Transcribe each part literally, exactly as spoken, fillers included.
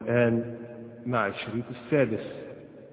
الآن مع الشريط السادس.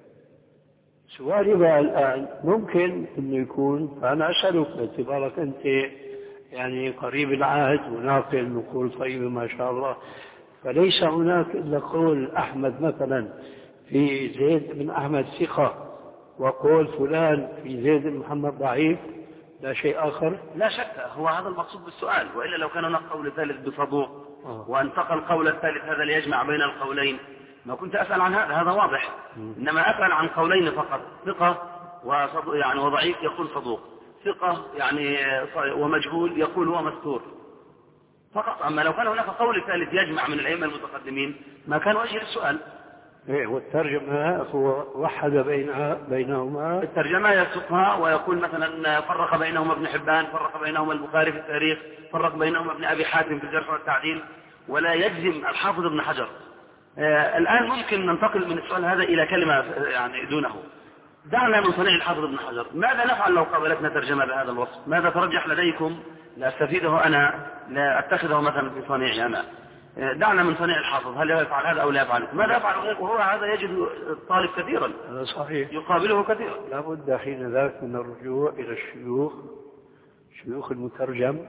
سؤالي بقى الآن ممكن أنه يكون، فأنا أسألك باعتبارك أنت يعني قريب العهد وناقل نقول طيبة ما شاء الله، فليس هناك إلا قول أحمد مثلا في زيد بن أحمد ثقة وقول فلان في زيد بن محمد ضعيف، لا شيء آخر؟ لا شك، هو هذا المقصود بالسؤال، وإلا لو كان هناك قول ثالث بصدوق وانتقل القول الثالث هذا ليجمع بين القولين ما كنت أسأل عن هذا، هذا واضح. م. إنما أسأل عن قولين فقط، ثقة وصدوق يعني وضعيف يقول صدوق، ثقة يعني ومجهول يقول هو مستور فقط. أما لو كان هناك قول ثالث يجمع من الأئمة المتقدمين ما كان وجه السؤال. إيه، والترجمة هو وحد بينها بينهما، الترجمة يسقها ويقول مثلا فرق بينهما ابن حبان، فرق بينهما البخاري في التاريخ، فرق بينهما ابن أبي حاتم في الجرح والتعديل، ولا يجزم الحافظ ابن حجر. آه الآن ممكن ننتقل من السؤال هذا إلى كلمة يعني دونه. دعنا من صنيع الحافظ ابن حجر، ماذا نفعل لو قابلتنا ترجمة بهذا الوصف؟ ماذا ترجح لديكم لا أستفيده أنا، لا أتخذه مثلا في صنيعي أنا؟ دعنا من صنيع الحافظ، هل يفعل هذا أو لا يفعل؟ ماذا يفعل غيره؟ وهو هذا يجد الطالب كثيرا، هذا صحيح، يقابله كثيرا. لابد حين ذاك من الرجوع إلى الشيوخ، شيوخ المترجم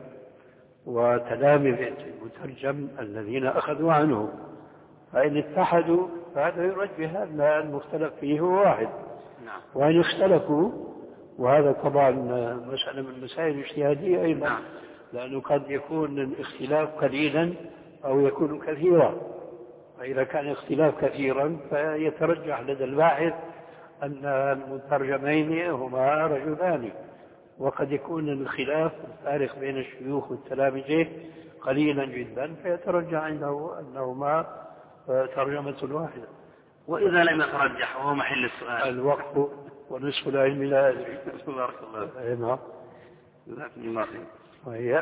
وتلامذة المترجم الذين أخذوا عنه، فإن اتحدوا فهذا يرجح أن المختلف فيه هو واحد. نعم. وإن اختلفوا، وهذا طبعا مسألة من المسائل الاجتهادية أيضا. نعم. لأنه قد يكون الاختلاف قليلا أو يكون كثيرا، فإذا كان اختلاف كثيرا فيترجح لدى الباحث أن المترجمين هما رجلان، وقد يكون الخلاف الفارق بين الشيوخ والتلامذة قليلا جدا فيترجح عنده أنهما ترجمة واحدة. وإذا لم يترجح وهو محل السؤال الوقت ونصف العلم لا أدري. بارك الله. أي نعم. جزاكم الله خير. وهي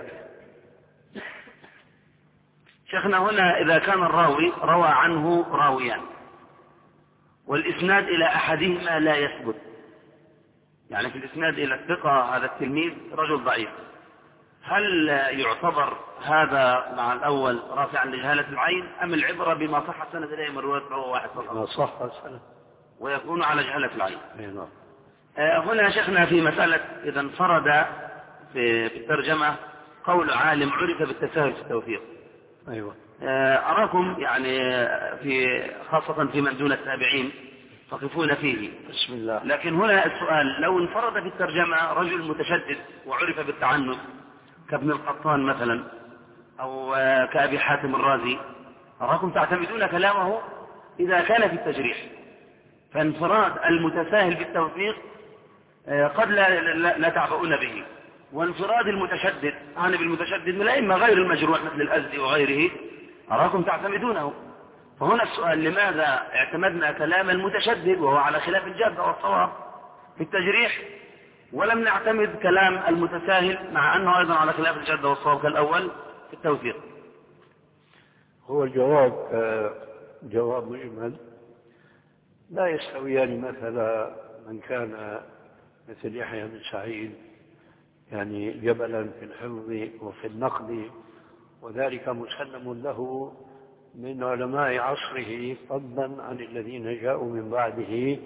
شيخنا هنا إذا كان الراوي روى عنه راويان والإسناد إلى أحدهما لا يثبت، يعني في الإسناد إلى الثقة هذا التلميذ رجل ضعيف، هل يعتبر هذا مع الأول رافعا لجهالة العين أم العبرة بما صح السند إليه من رواية رواه واحد فقط؟ ما صح السند ويكون على جهالة العين. نعم. آه هنا شيخنا في مسألة إذا انفرد في الترجمة قول عالم عرف بالتساهل في التوثيق. أيوة. أراكم يعني في خاصة في من دون التابعين تقفون فيه. بسم الله. لكن هنا السؤال، لو انفرد في الترجمة رجل متشدد وعرف بالتعنت كابن القطان مثلا أو كأبي حاتم الرازي، أراكم تعتمدون كلامه إذا كان في التجريح، فانفراد المتساهل بالتوثيق قد لا, لا, لا تعبؤون به، وانفراد المتشدد عن بالمتشدد من الأئمة غير المجروح مثل الأزدي وغيره أراكم تعتمدونه. فهنا السؤال، لماذا اعتمدنا كلام المتشدد وهو على خلاف الجادة والصواب في التجريح، ولم نعتمد كلام المتساهل مع أنه أيضا على خلاف الجادة والصواب كالأول في التوثيق؟ هو الجواب جواب مجمل، لا يستويان مثلا من كان مثل يحيى بن سعيد يعني جبلا في الحفظ وفي النقد، وذلك مسلم له من علماء عصره فضلا عن الذين جاءوا من بعده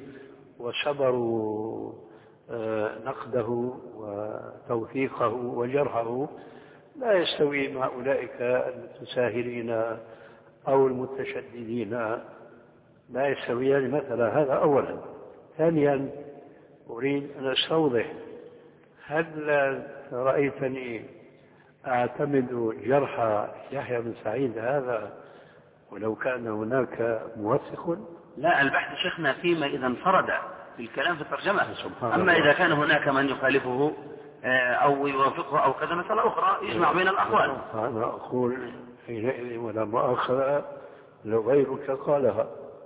وصبروا نقده وتوثيقه وجرحه. لا يستوي مع أولئك المتساهلين أو المتشددين، لا يستويان مثلا. هذا أولا. ثانيا أريد أن أستوضح، هل رأيتني أعتمد جرح يحيى بن سعيد هذا ولو كان هناك موثق؟ لا، البحث شيخنا فيما إذا انفرد في الكلام في الترجمة، أما إذا كان هناك من يخالفه أو يوافقه أو كذا مسألة أخرى يجمع بين الأقوال. أنا أقول حينئذ ولا مؤاخذة لو غيرك قالها.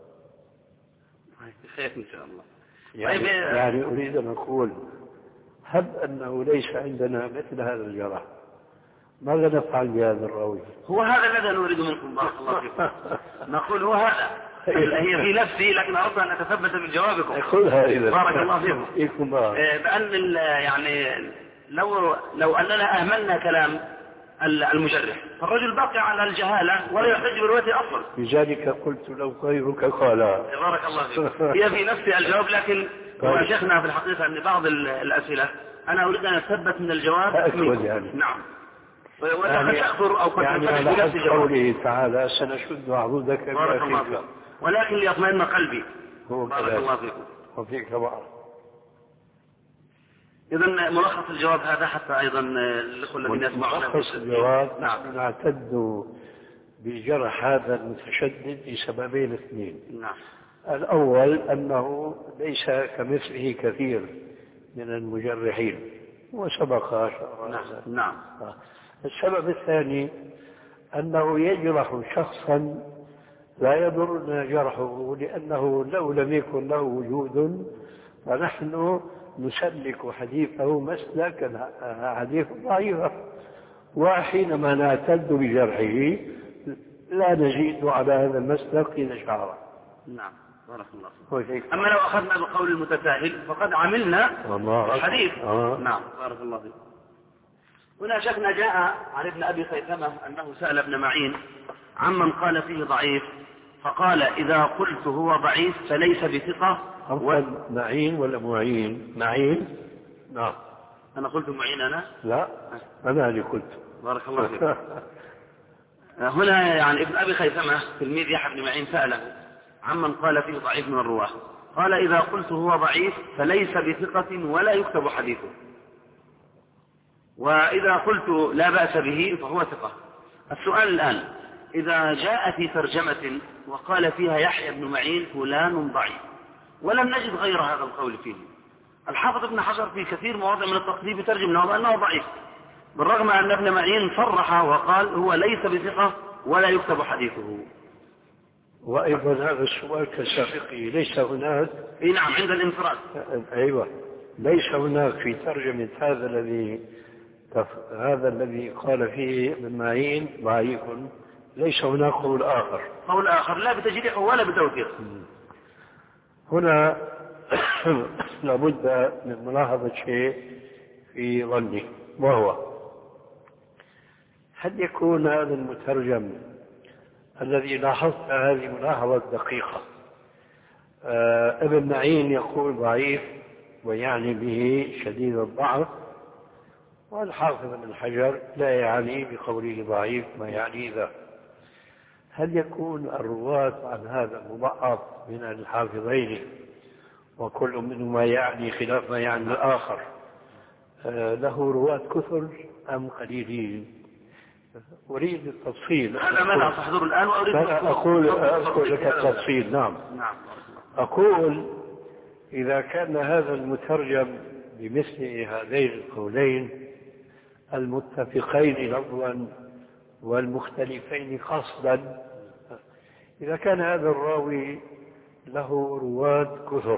خير إن شاء الله. يعني, يعني أريد أن أقول، هب أنه ليس عندنا مثل هذا الجرح، ماذا نفعل بهذا الراوي؟ هو هذا الذي نريد منكم بارك الله فيكم. نقول هو هذا، هي في نفسي لكن أردت أن أتثبت من جوابكم. خذها إذا بارك الله فيكم. بأن يعني لو لو أننا أهملنا كلام المجرح، فالرجل باقي على الجهالة ولا يحتج بروايته أصلا. لذلك قلت لو غيرك قال. بارك الله فيك. هي في نفس الجواب، لكن هو شيخنا في الحقيقة أن بعض الأسئلة أنا أريد أن أثبت من الجواب. يعني. نعم. ولا قد تأخذ أو قد يعني تنفتح على بنفس الجواب. قوله تعالى سنشد عضدك بارك الله فيك. ولكن ليطمئن قلبي. بارك الله فيكم. وفيك بعض. إذن ملخص الجواب هذا حتى أيضا الأخوة الذين يسمعون. ملخص الجواب نحن نعتد بجرح هذا المتشدد لسببين اثنين. نعم. الأول أنه ليس كمثله كثير من المجرحين وسبق. نعم. نعم. السبب الثاني أنه يجرح شخصا لا يضرنا جرحه، لأنه لو لم يكن له وجود فنحن نسلك حديثه مسلك حديث ضعيف، وحينما نعتد بجرحه لا نزيد على هذا المسلك إذا شعر. نعم. بارك الله فيك. أما لو أخذنا بقول المتساهل فقد عملنا الحديث. آه. نعم. بارك الله فيك. هنا شيخنا جاء عن ابن أبي خيثمة أنه سأل ابن معين عمن قال فيه ضعيف، فقال إذا قلت هو ضعيف فليس بثقة. و... معين ولا معين؟ معين. نعم. أنا قلت معين أنا؟ لا أنا اللي قلت. بارك الله فيك. هنا يعني ابن أبي خيثمة تلميذ يحيى بن معين سأله عمن قال فيه ضعيف من الرواة، قال إذا قلت هو ضعيف فليس بثقة ولا يكتب حديثه، وإذا قلت لا بأس به فهو ثقة. السؤال الآن، إذا جاء في ترجمة وقال فيها يحيى بن معين فلان ضعيف ولم نجد غير هذا القول فيه، الحافظ ابن حجر في كثير مواضع من التقريب يترجم له أنه ضعيف، بالرغم أن ابن معين صرح وقال هو ليس بثقة ولا يكتب حديثه. وأيضا هذا السؤال كسابقه ليس هناك. إيه نعم، عند الانفراد. أيوة، ليس هناك في ترجمة هذا الذي هذا الذي قال فيه ابن معين ضعيف، ليس هناك قول آخر. قول آخر لا بتجريحه ولا بتوثيقه. هنا لابد من ملاحظة شيء في ظني، وهو هل يكون هذا المترجم الذي لاحظت هذه ملاحظة دقيقة، آه ابن معين يقول ضعيف ويعني به شديد الضعف، والحافظ ابن حجر لا يعني بقوله ضعيف ما يعني ذا، هل يكون الرواة عن هذا المضعف من الحافظين وكل منهما يعني خلاف ما يعني الآخر آه له رواة كثر أم قليلين؟ أريد التفصيل. هذا ما لا تحضر الآن وأريد أقول أقول لك التفصيل. نعم. نعم. أقول إذا كان هذا المترجم بمثل هذين القولين المتفقين لفظا والمختلفين قصدا، إذا كان هذا الراوي له رواة كثر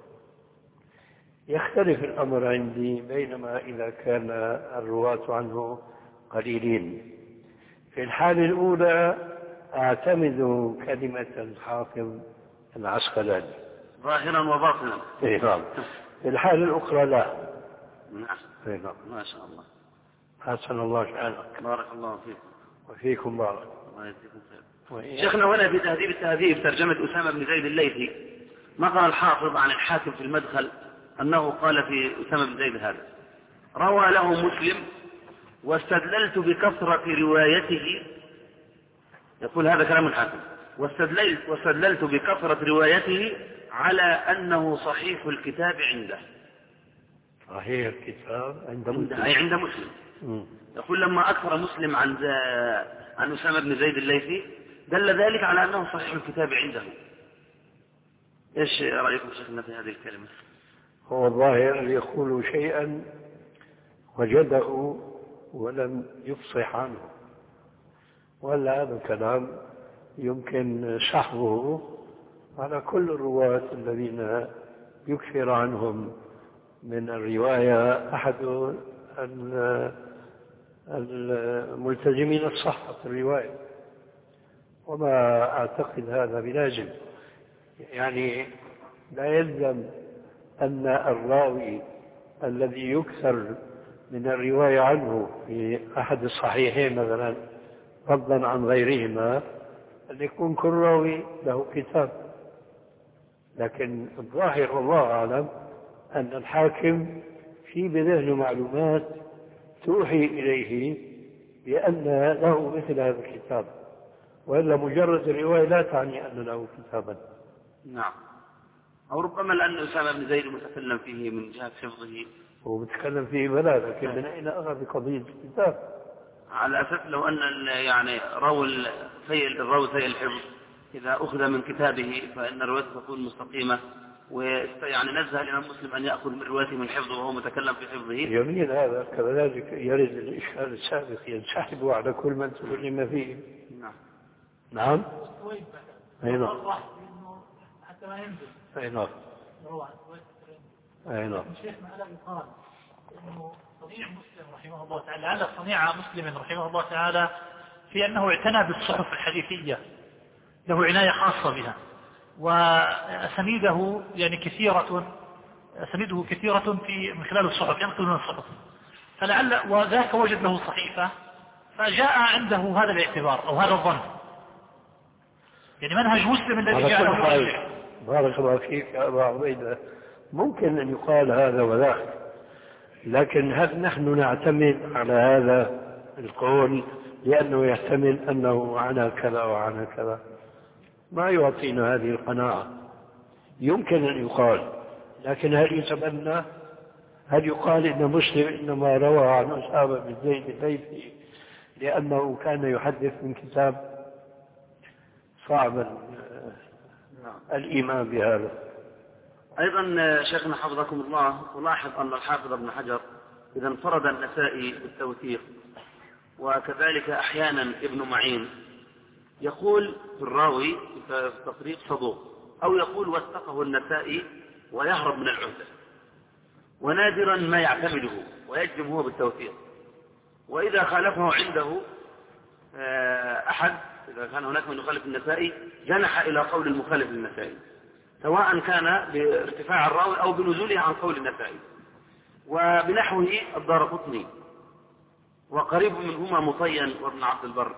يختلف الأمر عندي، بينما إذا كان الرواة عنه قليلين. في الحالة الأولى أعتمد كلمة الحافظ العسقلاني ظاهرا وباطنا. نعم. في الحالة الأخرى لا. نعم. ما شاء الله. حسن الله شأنك. بارك الله فيكم. وفيكم بارك. الله يجزيكم خير. شيخنا هنا في تهذيب التهذيب ترجمة أسامة بن زيد الليثي نقل الحافظ عن الحاكم في المدخل أنه قال في أسامة بن زيد هذا: روى له مسلم واستدللت بكثرة روايته، يقول هذا كلام الحاكم، واستدللت, واستدللت بكثرة روايته على أنه صحيح الكتاب عنده. صحيح الكتاب عند مسلم، أي عند مسلم. م. يقول لما أكثر مسلم عن عن أسامة بن زيد الليثي دل ذلك على أنه صحيح الكتاب عنده. إيش رأيكم شيخنا في هذه الكلمة؟ هو الظاهر يقول شيئا وجده ولم يفصح عنه، ولا هذا الكلام يمكن سحبه على كل الرواة الذين يكثر عنهم من الرواية أحد الملتزمين الصحة في الرواية، وما أعتقد هذا بلازم. يعني لا يلزم أن الراوي الذي يكثر من الرواية عنه في أحد الصحيحين مثلا فضلا عن غيرهما أن يكون كل راوي له كتاب. لكن الظاهر والله أعلم أن الحاكم في بذهنه معلومات توحي إليه بأن له مثل هذا الكتاب، وإلا مجرد الرواية لا تعني أن له كتابا. نعم. أو ربما لأن أسامة بن زيد متكلم فيه من جهة حفظه. هو متكلم فيه بلا، لكن من أين أخذ قضية الكتاب؟ على أساس لو أن يعني راوي سيء الراوي سيء الحفظ إذا أخذ من كتابه فإن روايته تكون مستقيمة، ويعني نزه الإمام مسلم أن يأخذ من روايته من حفظه وهو متكلم في حفظه. يمين هذا كذلك يرد الإشكال السابق ينسحب على كل من تكلم فيه. نعم. نعم. أي نعم. حتى ما ينزل. أي نعم. أي نعم. شيخنا ألا يقال إنه صنيع مسلم رحمه الله تعالى، لعل صنيع مسلم رحمه الله تعالى في أنه اعتنى بالصحف الحديثية، له عناية خاصة بها، وأسانيده يعني كثيرة، أسانيده كثيرة في من خلال الصحف، ينقل من الصحف، فلعل وذاك وجد له صحيفة فجاء عنده هذا الاعتبار أو هذا الظن، يعني منهج مسلم الذي جعله مرجع. بارك الله فيك يا أبا عبيدة، ممكن أن يقال هذا وذاك، لكن هل نحن نعتمد على هذا القول لأنه يحتمل أنه عنا كذا وعنا كذا؟ ما يعطينا هذه القناعة. يمكن أن يقال، لكن هل يتبنى؟ هل يقال إن مسلم إنما روى عن أسامة بن زيد الليثي لأنه كان يحدث من كتاب؟ صعب الإيمان بهذا. أيضا شيخنا حفظكم الله، ولاحظ أن الحافظ ابن حجر إذا انفرد النسائي بالتوثيق، وكذلك أحيانا ابن معين يقول في الراوي في التطريق صدوق، أو يقول وثقه النسائي ويهرب من العهدة، ونادرا ما يعتمده ويجزم هو بالتوثيق. وإذا خالفه عنده أحد، إذا كان هناك من يخالف النسائي جنح إلى قول المخالف للنسائي، سواء كان بارتفاع الراوي أو بنزوله عن قول النسائي. وبنحوه الدارقطني، وقريب منهما مطين وابن عبد البر.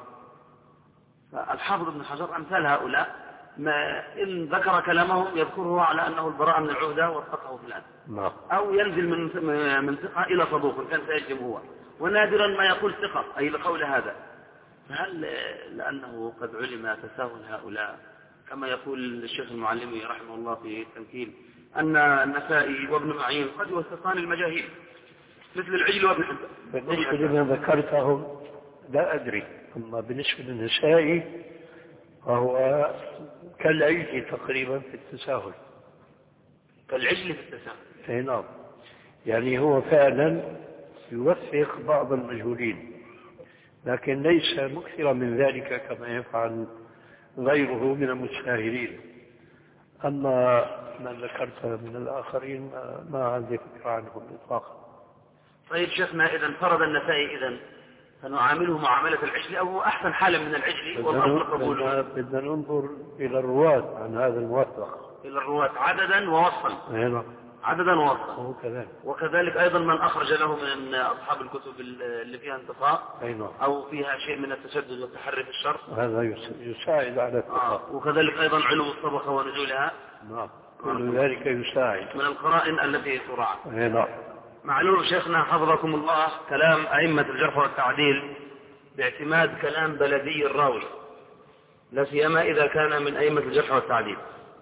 فالحافظ ابن حجر أمثال هؤلاء ما إن ذكر كلامهم يذكره على أنه البراءة من العهدة واتقه فلان، أو ينزل من من ثقة إلى صدوق كان سيجم هو، ونادرا ما يقول ثقة أي لقول هذا. فهل لأنه قد علم تساهل هؤلاء كما يقول الشيخ المعلمي رحمه الله في التمثيل أن النسائي وابن معين قد يوثقان المجاهيل مثل العجل وابن حبان؟ بالنسبة لما ذكرتهم لا أدري، أما بالنسبة للنسائي فهو كالعجل تقريبا في التساهل. كالعجل في التساهل. اي نعم، يعني هو فعلا يوثق بعض المجهولين، لكن ليس مكثرا من ذلك كما يفعل غيره من المتساهلين. أما من ذكرت من الآخرين ما عندي فكرة عنهم إطلاقا. طيب شيخنا، إذا انفرد النسائي إذن فنعامله معاملة العجل، أو أحسن حالا من العجل والأصل قبوله؟ بدنا ننظر إلى الرواة عن هذا الموثق، إلى الرواة عددا ووصفا. نعم، عددا ووصفا. وكذلك. وكذلك أيضا من أخرج له من أصحاب الكتب اللي فيها انتقاء نعم. أو فيها شيء من التشدد والتحري في الشرط، هذا يساعد على الثقة. آه. وكذلك أيضا علو الطبقة ونزولها. نعم، كل ذلك يساعد من القرائن التي تراعى. نعم. معلوم شيخنا حفظكم الله كلام أئمة الجرح والتعديل باعتماد كلام بلدي الراوي، لا سيما إذا كان من أئمة الجرح والتعديل.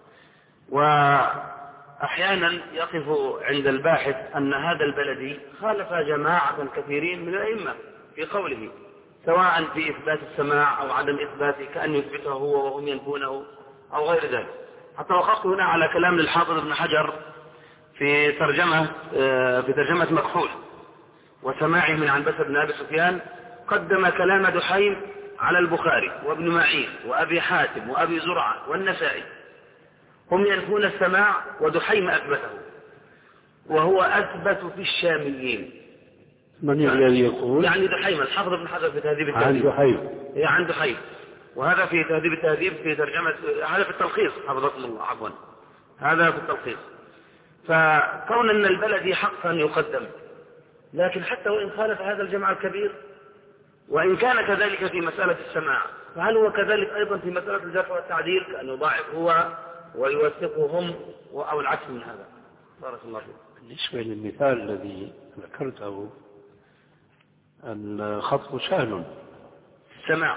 وأحيانا يقف عند الباحث أن هذا البلدي خالف جماعة كثيرين من الأئمة في قوله، سواء في إثبات السماع أو عدم إثباته، كأن يثبته هو وهم ينفونه أو غير ذلك. حتى وقفت هنا على كلام للحافظ ابن حجر في ترجمة في ترجمة مكحول وسماعه من عنبسة بن أبي سفيان، قدم كلام دحيم على البخاري وابن معين وأبي حاتم وأبي زرعة والنسائي، هم ينفون السماع ودحيم أثبته، وهو أثبت في الشاميين. من الذي يقول؟ يعني دحيم، الحافظ ابن حجر في تهذيب التهذيب. عن دحيم. هي عن دحيم، وهذا في تهذيب التهذيب في ترجمة، هذا في التلخيص حفظكم الله عفوا، هذا في التلخيص. فكون أن البلدي حقا يقدم لكن حتى وإن خالف هذا الجمع الكبير، وإن كان كذلك في مسألة السماع، فهل هو كذلك أيضا في مسألة الجرح والتعديل، كأن يضاعف هو ويوثقهم أو العكس من هذا؟ بارك الله فيك. بالنسبة للمثال الذي ذكرته، الخطب سهل، السماع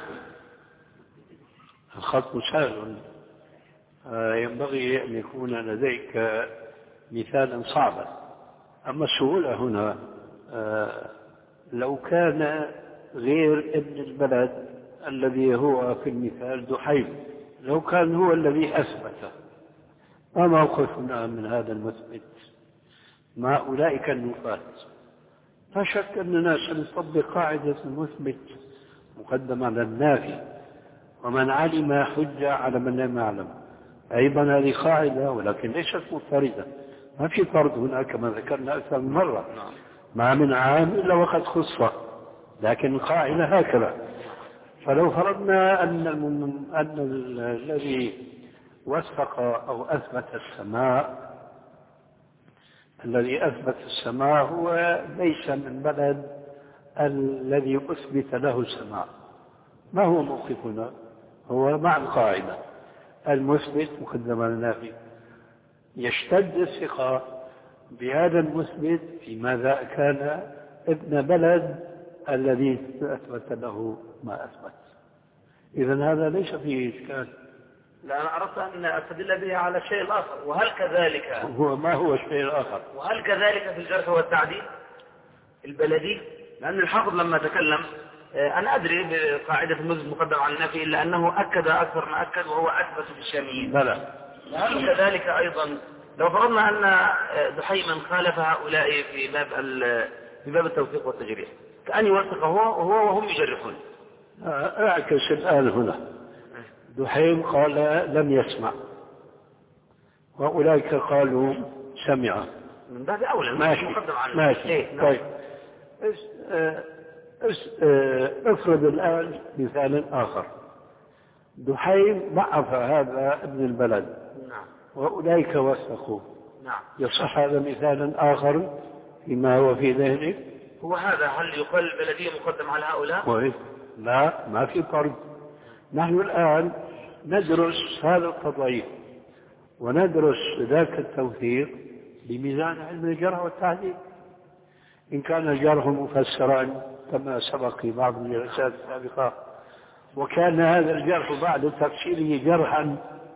الخطب سهل، ينبغي أن يكون لديك مثالا صعبا. أما السهولة هنا لو كان غير ابن البلد الذي هو في المثال دحيم، لو كان هو الذي أثبته، ما موقفنا من هذا المثبت مع أولئك النفاة؟ لا شك أننا سنطبق قاعدة المثبت مقدم على النافي، ومن علم حجة على من لم يعلم. أيضا هذه قاعدة ولكن ليست مضطردة، ما في فرض هنا كما ذكرنا أكثر من مرة، ما من عام إلا وقد خصه، لكن القاعدة هكذا. فلو فرضنا أن, أن الذي وثق أو أثبت السماء الذي أثبت السماء هو ليس من بلد الذي أثبت له السماء، ما هو موقفنا؟ هو مع القاعدة المثبت مقدم على النافي، يشتد الثقة بهذا المثبت في ماذا كان ابن بلد الذي أثبت له ما أثبت. إذن هذا ليس فيه إشكال. لا، أنا أردت أن أستدل به على الشيء الآخر. وهل كذلك هو ما هو الشيء الآخر؟ وهل كذلك في الجرح والتعديل البلدي؟ لأن الحافظ لما تكلم، أنا أدري بقاعدة المثبت مقدم على النافي، إلا أنه أكد أكثر ما أكد وهو أثبت في الشاميين. بلى. وهل كذلك أيضا لو فرضنا أن دحيما خالف هؤلاء في باب في باب التوثيق والتجريح، كأن يوثق هو وهو وهم يجرحون؟ أعكس الآن هنا، دحيم قال لم يسمع وأولئك قالوا سمع، من باب أولى ماشي مقدم على ماشي إيه؟ طيب. افرض الآن مثال آخر، دحيم ضعف هذا ابن البلد، نعم، وأولئك وثقوا، نعم، يصح هذا مثالا آخر فيما هو في ذهنك؟ هو هذا هل يقال البلدية مقدم على هؤلاء؟ لا، ما في فرق. نحن الآن ندرس هذا القضية وندرس ذاك التوثيق بميزان علم الجرح والتعديل. إن كان الجرح مفسرا كما سبق في بعض الجلسات السابقة، وكان هذا الجرح بعد تفسيره جرحا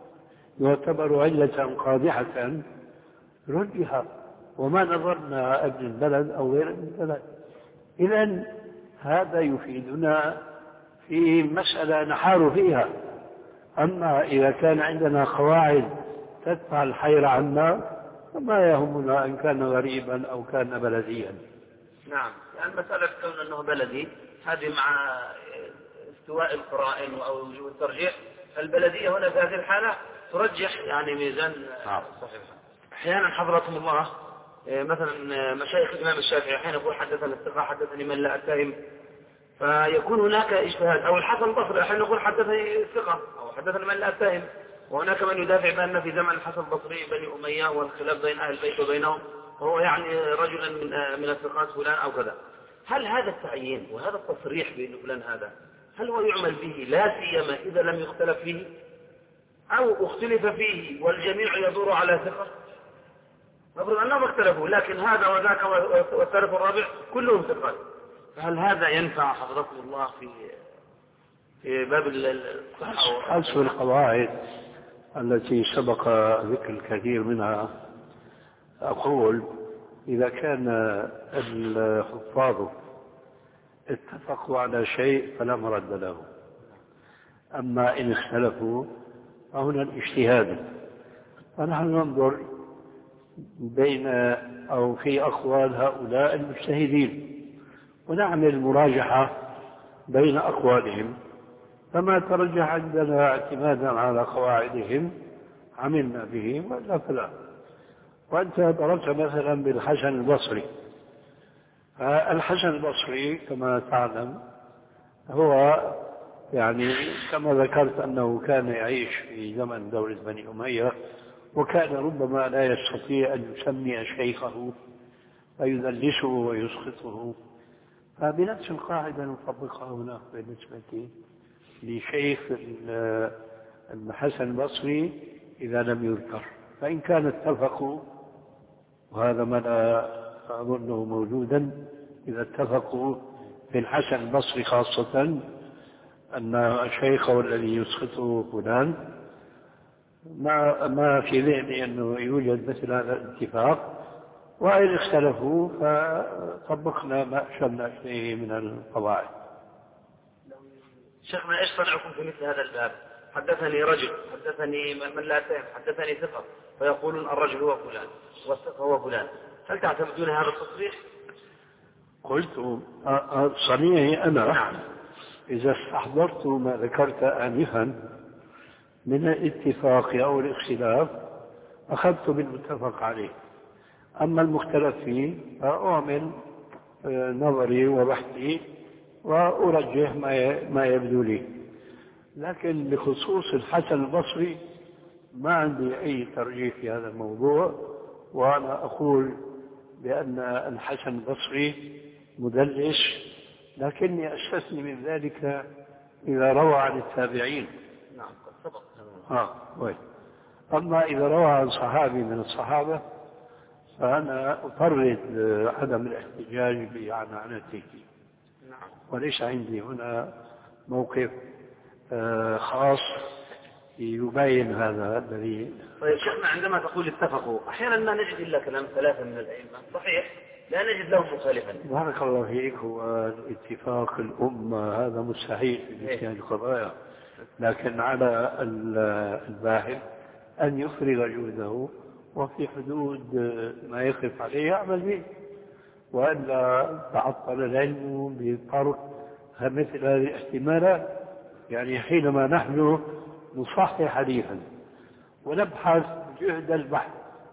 يعتبر علة قادحة، رجح، وما نظرنا ابن البلد أو غير ابن البلد. إذن هذا يفيدنا في مسألة نحار فيها. أما إذا كان عندنا قواعد تدفع الحير عنا فما يهمنا إن كان غريبا أو كان بلديا. نعم، يعني مسألة كون أنه بلدي هذه مع استواء القرائن أو وجوه الترجيح، البلدية هنا في هذه الحالة ترجح يعني ميزان صحيح. أحيانا حضركم الله مثلا مشايخ الإمام الشافعي أحيانا يقول حدثنا الثقة حدثني من لا أتهم، فيكون هناك اجتهاد. أو الحسن البصري أحيانا يقول حدثني الثقة أو حدثني من لا أتهم، وهناك من يدافع بأن في زمن الحسن البصري بني أمية والخلاف بين أهل البيت وبينهم، وهو يعني رجلا من من الثقات فلان أو كذا. هل هذا التعيين وهذا التصريح بأن فلان هذا هل هو يعمل به لا سيما إذا لم يختلف فيه، أو اختلف فيه والجميع يدور على ثقة؟ نفرض أنهم اختلفوا لكن هذا وذاك والثالث والرابع كلهم ثقات، فهل هذا ينفع حضركم الله في في باب الصحة؟ أصل القواعد التي سبق ذكر الكثير منها، أقول إذا كان الحفاظ اتفقوا على شيء فلا مرد له، أما إن اختلفوا فهنا الاجتهاد. فنحن ننظر بين أو في أقوال هؤلاء المجتهدين ونعمل مراجحة بين أقوالهم، فما ترجح عندنا اعتمادا على قواعدهم عملنا به ولا فلا. وأنت ضربت مثلا بالحسن البصري. الحسن البصري كما تعلم هو يعني كما ذكرت أنه كان يعيش في زمن دولة بني أمية، وكان ربما لا يستطيع أن يسمي شيخه فيدلسه ويسقطه. فبنفس القاعدة نطبقها هنا بالنسبة لشيخ الحسن البصري إذا لم يذكر. فإن كان اتفقوا، وهذا ما لا أظنه موجودا، إذا اتفقوا في الحسن البصري خاصة أن الشيخ هو الذي يسقطه فلان، ما ما في ذهني أنه يوجد مثل هذا الاتفاق. وإن اختلفوا فطبقنا ما أشرنا إليه من القواعد. شيخنا إيش صنعكم في مثل هذا الباب؟ حدثني رجل، حدثني من لا تعرف، حدثني ثقة، فيقولون الرجل هو فلان والثقة هو فلان، هل تعتمدون هذا التصريح؟ قلت صنيعي أنا إذا استحضرت ما ذكرت آنفا من الاتفاق أو الاختلاف أخذت بالمتفق عليه. أما المختلف فيه فأعمل نظري وبحثي وأرجح ما يبدو لي. لكن بخصوص الحسن البصري ما عندي أي ترجيح في هذا الموضوع، وأنا أقول بأن الحسن البصري مدلس، لكني أستثني من ذلك إذا روى عن التابعين. نعم قد سبق. آه وين. أما إذا روى عن صحابي من الصحابة فأنا أطرد عدم الاحتجاج بعنعنته. نعم. وليس عندي هنا موقف خاص يبين هذا الذي. طيب شيخنا، عندما تقول اتفقوا أحيانا ما نجد إلا كلام ثلاثة من الأئمة، صحيح لا نجد لهم مخالفا. بارك الله فيك. هو اتفاق الأمة هذا مستحيل في مثل القضايا، لكن على الباحث أن يفرغ جهده وفي حدود ما يقف عليه يعمل به، وألا تعطل العلم بطرق مثل هذه الاحتمالات. يعني حينما نحن نصحح حديثا ونبحث جهد البحث،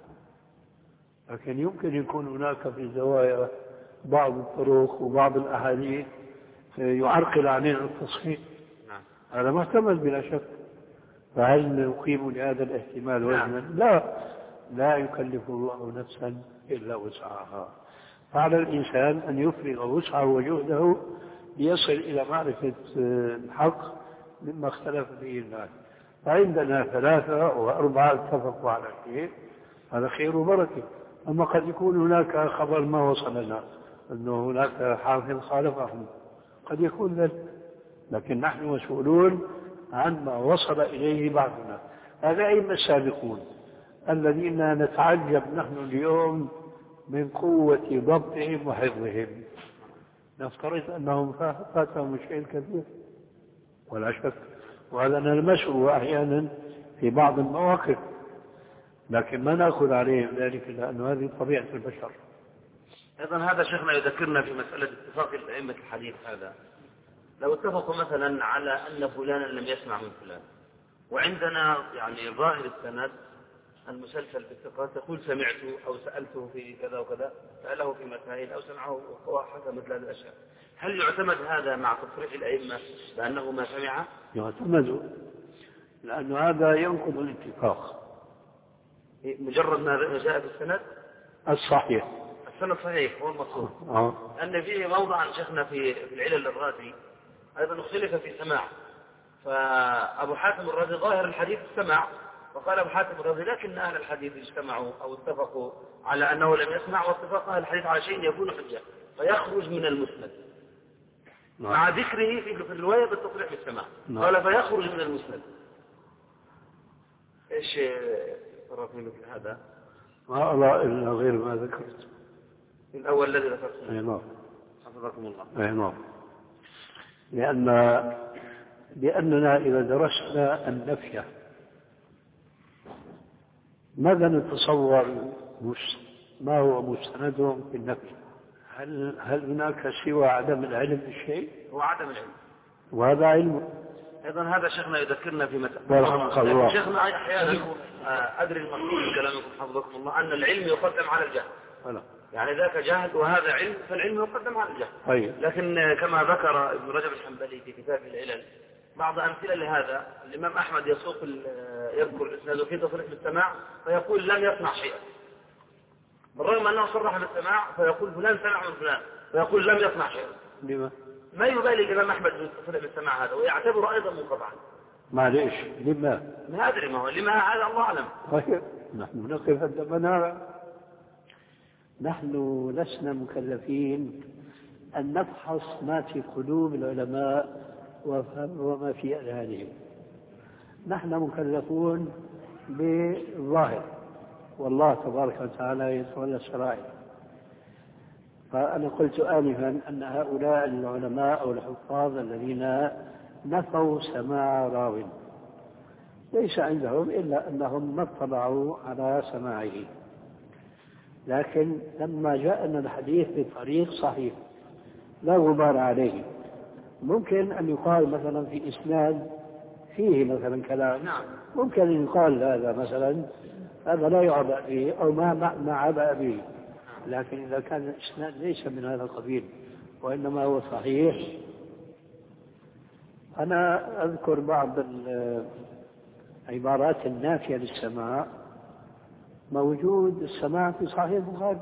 لكن يمكن يكون هناك في الزوايا بعض الطرق وبعض الأحاديث يعرقل علينا التصحيح. نعم. هذا محتمل بلا شك. فهل نقيم لهذا الاحتمال وزنا؟ لا، لا يكلف الله نفسا إلا وسعها. فعلى الإنسان أن يفرغ وسعه وجهده ليصل إلى معرفة الحق مما اختلف فيه الناس. فعندنا ثلاثة وأربعة اتفقوا على شيء، هذا خير وبركة. أما قد يكون هناك خبر ما وصلنا أنه هناك حافظ خالفهم، قد يكون ذلك، لكن نحن مسؤولون عن ما وصل إليه بعضنا. هذا أئمة السابقون الذين نتعجب نحن اليوم من قوة ضبطهم وحفظهم. نفترض أنهم فاتهم الشيء الكثير ولا شك، وهذا نلمسه أحيانا في بعض المواقف، لكن ما نأخذ عليهم ذلك لأن هذه طبيعة البشر. أيضا هذا شيخنا يذكرنا في مسألة اتفاق الأئمة الحديث. هذا لو اتفقوا مثلا على أن فلانا لم يسمع من فلان، وعندنا يعني ظاهر السند المسلسل بالثقة تقول سمعته أو سألته في كذا وكذا، سأله في مسائل أو سمعه وحكى مثل هذه الأشياء، هل يعتمد هذا مع تصريح الأئمة بأنه ما سمع؟ يعتمد، لأن هذا ينقض الاتفاق. مجرد ما جاء في السند الصحيح، السند صحيح هو المقصود. آه. أن فيه موضعا شيخنا في في العلل الرازي أيضا اختلف في سماع، فأبو حاتم الرازي ظاهر الحديث السمع، وقال أبو حاتم الرازي لكن أهل الحديث اجتمعوا أو اتفقوا على أنه لم يسمع، واتفاق أهل الحديث على شيء يكون حجة فيخرج من المسند نعم. مع ذكره في الرواية بالتصريح بالسماع. نعم. قال فيخرج من المسند. إيش صرف مثل هذا؟ ما أرى إلا غير ما ذكرت الأول الذي ذكرته. أي نعم. حفظكم الله. أي نعم. لأن لأننا إذا درسنا النفي ماذا نتصور ما هو مستندهم في النفي؟ هل هل هناك سوى عدم العلم بالشيء؟ هو عدم العلم، وهذا علم. أيضا هذا شيخنا يذكرنا في مسألة شيخنا أحيانا أدري المقصود من كلامكم حفظكم الله أن العلم يقدم على الجهل. ألا. يعني ذاك جاهل وهذا علم، فالعلم يقدم على الجهل. طيب. لكن كما ذكر ابن رجب الحنبلي في كتاب العلل بعض أمثلة لهذا، الإمام أحمد يسوق يذكر الإسناد في تصريح بالسماع فيقول لم يسمع شيئا، بالرغم أنه صرح بالسماع فيقول فلان سمع من فلان فيقول لم يسمع شيء. لما؟ ما يبالي الإمام أحمد بالتصريح بالسماع هذا ويعتبر أيضا منقطعا. معليش لما؟ ما أدري ما هو لما هذا الله أعلم. طيب نحن نقف عندما نرى. نحن لسنا مكلفين أن نفحص ما في قلوب العلماء وما في أذهانهم. نحن مكلفون بالظاهر، والله تبارك وتعالى يتولى السرائر. فأنا قلت آنفا أن هؤلاء العلماء أو الحفاظ الذين نفوا سماع راو ليس عندهم إلا أنهم ما اطلعوا على سماعه، لكن لما جاءنا الحديث بطريق صحيح لا غبار عليه، ممكن أن يقال مثلا في إسناد فيه مثلا كلام، ممكن أن يقال هذا مثلا هذا لا يعبأ به أو ما ما عبأ به، لكن إذا كان الإسناد ليس من هذا القبيل وإنما هو صحيح. أنا أذكر بعض العبارات النافية للسماع موجود السماع في صحيح البخاري،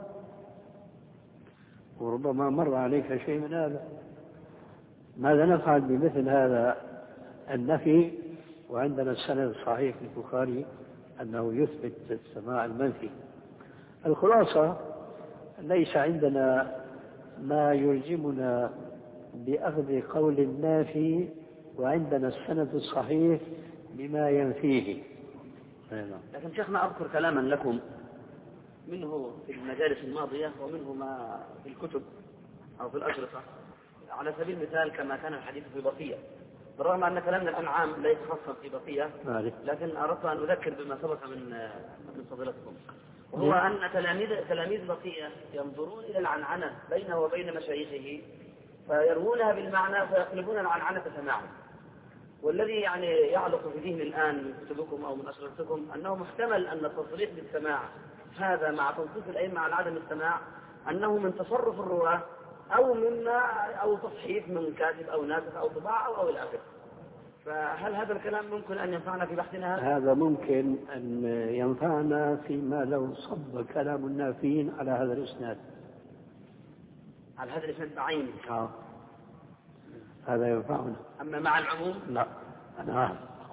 وربما مر عليك شيء من هذا. ماذا نفعل بمثل هذا النفي وعندنا السند الصحيح في البخاري أنه يثبت السماع المنفي؟ الخلاصة ليس عندنا ما يلزمنا بأخذ قول النافي وعندنا السند الصحيح بما ينفيه. لكن شيخنا أذكر كلاما لكم منه في المجالس الماضية ومنه ما في الكتب أو في الأشرطة، على سبيل المثال كما كان الحديث في بقية، بالرغم أن كلامنا الآن عام ليس خاصا في بقية، لكن أردت أن أذكر بما سبق من من فضيلتكم، وهو أن تلاميذ تلاميذ بقية ينظرون إلى العنعنة بينه وبين مشايخه فيروونها بالمعنى فيقلبون العنعنة سماعا. والذي يعني يعلق في ذهني الآن من كتبكم أو من أشرطتكم أنه محتمل أن التصريح بالسماع هذا مع تنصيص الأئمة على عدم السماع أنه من تصرف الرواة أو مما أو تصحيح من كاتب أو ناسخ أو طباعة أو أو الآخر. فهل هذا الكلام ممكن أن ينفعنا في بحثنا هذا؟ هذا ممكن أن ينفعنا فيما لو صب كلام النافين على هذا الإسناد، على هذا الإسناد بعينه. آه. هذا ينفعنا. أما مع العموم لا. أنا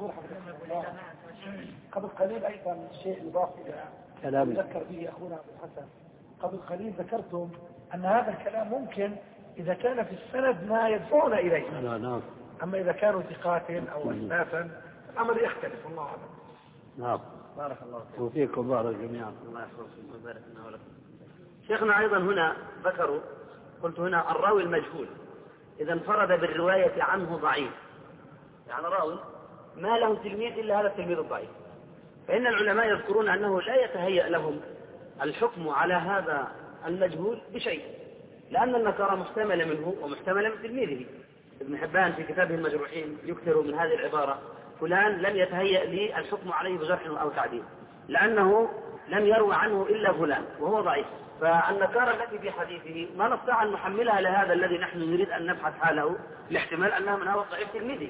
قبل قليل أيضا الشيء يضاف إلى كلام ذكر به أخونا أبو الحسن. قبل قليل ذكرتم أن هذا الكلام ممكن إذا كان في السند ما يدفعنا إليه. لا نعم. أما إذا كانوا ثقات أو أسنافا الأمر يختلف. الله أعلم. نعم. بارك الله فيك. وفيكم بارك جميعا. الله يحفظكم ويبارك لنا ولكم. شيخنا أيضا هنا ذكروا، قلت هنا الراوي المجهول إذا انفرد بالرواية عنه ضعيف، يعني راوي ما له تلميذ إلا هذا التلميذ الضعيف، فإن العلماء يذكرون أنه لا يتهيأ لهم الحكم على هذا المجهول بشيء، لأن النكارة محتملة منه ومحتملة من تلميذه. ابن حبان في كتابه المجروحين يكثر من هذه العبارة: فلان لم يتهيأ لي الحكم عليه بجرح أو تعديل لأنه لم يروى عنه إلا فلان وهو ضعيف. فالنكارة التي في حديثه ما نستطيع أن نحملها لهذا الذي نحن نريد أن نبحث حاله لاحتمال أنها من هذا الضعيف تلميذه.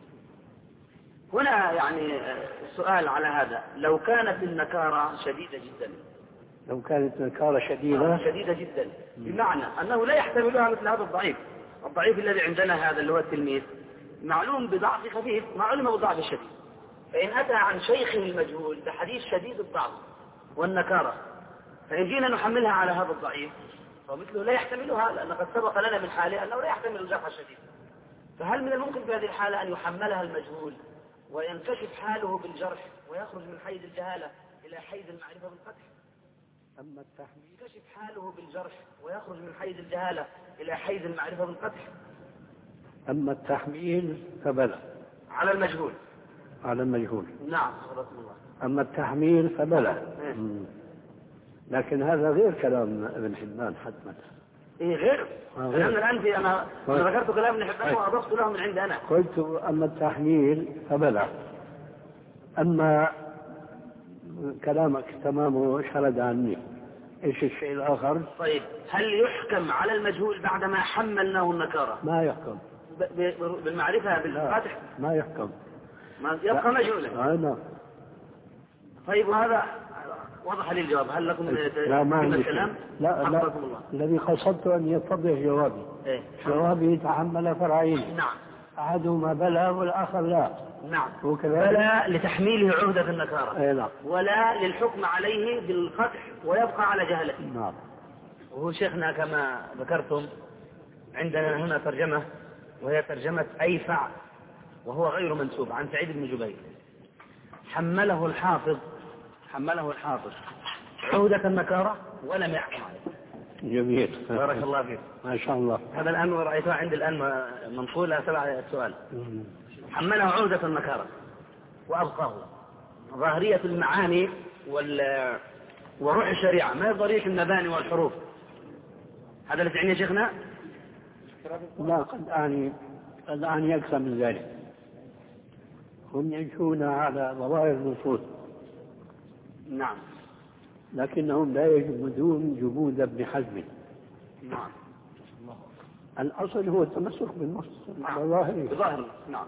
هنا يعني السؤال على هذا: لو كانت النكارة شديدة جدا، لو كانت نكارة شديدة شديدة جدا بمعنى أنه لا يحتملها مثل هذا الضعيف، الضعيف الذي عندنا هذا اللي هو التلميذ معلوم بضعف خفيف ما علم بضعف شديد، فإن أتى عن شيخه المجهول بحديث شديد الضعف والنكارة فإن جينا نحملها على هذا الضعيف فمثله لا يحتملها، لأن قد سبق لنا من حاله أنه لا يحتمل الجرح الشديد. فهل من الممكن في هذه الحالة أن يحملها المجهول وينكشف حاله بالجرح ويخرج من حيز الجهالة إلى حيز المعرفة بالقدح؟ أما التحميل ينكشف حاله بالجرح ويخرج من حيز الجهالة إلى حيز المعرفة بالقدح. أما التحميل فبلى على المجهول. على المجهول نعم حفظكم الله. أما التحميل فبلى. لكن هذا غير كلام ابن حبان حتما. إيه غير؟ لأن الآن في أنا أنا ذكرت كلام ابن حبان وأضفت له من عند أنا. قلت أما التحميل فبلى. أما كلامك تمامه شرد عني. إيش الشيء الآخر؟ طيب هل يحكم على المجهول بعدما حملناه النكارة؟ ما يحكم. بالمعرفة بالفتح؟ ما يحكم. ما يبقى مجهولا. آه نعم. طيب وهذا وضح لي الجواب. هل لكم لا ما عندي الكلام؟ لا لا الله. الذي قصدت أن يتضح جوابي. إيه؟ جوابي تحمل فرعين. نعم. أحدهما بلى والآخر لا. نعم. وكذلك ولا لتحميله عهدة النكارة. أي نعم. ولا للحكم عليه بالقدح ويبقى على جهلته. نعم. وهو شيخنا كما ذكرتم عندنا هنا ترجمة وهي ترجمة أيفع وهو غير منسوب عن سعيد بن جبير. حمله الحافظ حمله الحافظ عهدة النكارة ولم يحكم عليه. جميل. بارك الله فيك. ما شاء الله. هذا الآن رأيته عندي الآن منقولة سبع السؤال. حمله عهدة النكارة وأبقاه. ظاهرية المعاني وال وروح الشريعة ما هي ظاهرية المباني والحروف. هذا اللي تعني يا شيخنا؟ لا قد أعني قد أعني أكثر من ذلك. هم يمشون على ظواهر النصوص. نعم. لكنهم لا يجمدون جمود ابن حزم. نعم. الأصل هو التمسك بالنص على ظاهره. بظاهر. نعم.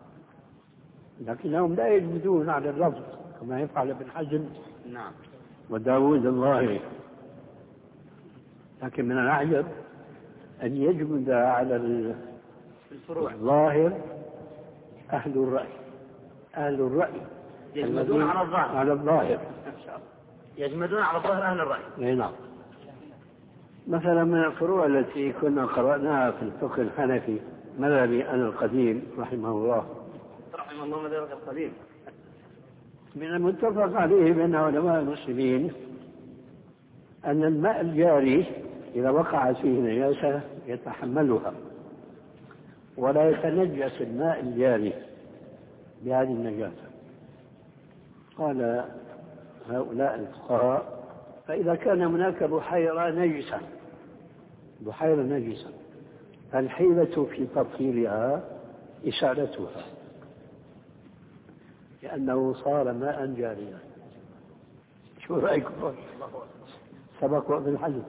لكنهم لا يجمدون على اللفظ كما يفعل ابن حزم. نعم. وداود الظاهري. لكن من الأعجب أن يجمد على الظاهر أهل الرأي. أهل الرأي يجمدون على الظاهر. على الظاهر. يجمدون على الظاهر أهل الرأي. أي نعم. مثلا من الفروع التي كنا قرأناها في الفقه الحنفي مذهبي أنا القديم رحمه الله. رحمه الله مذهبك القديم. من المتفق عليه بين علماء المسلمين أن الماء الجاري إذا وقعت فيه نجاسة يتحملها ولا يتنجس الماء الجاري بهذه النجاسة. قال هؤلاء الفقهاء فإذا كان هناك بحيرة نجسة بحيرة نجسة فالحيلة في تطهيرها إسالتها لأنه صار ماء جاريا. شو رأيكم؟ سبق وقت الحجر.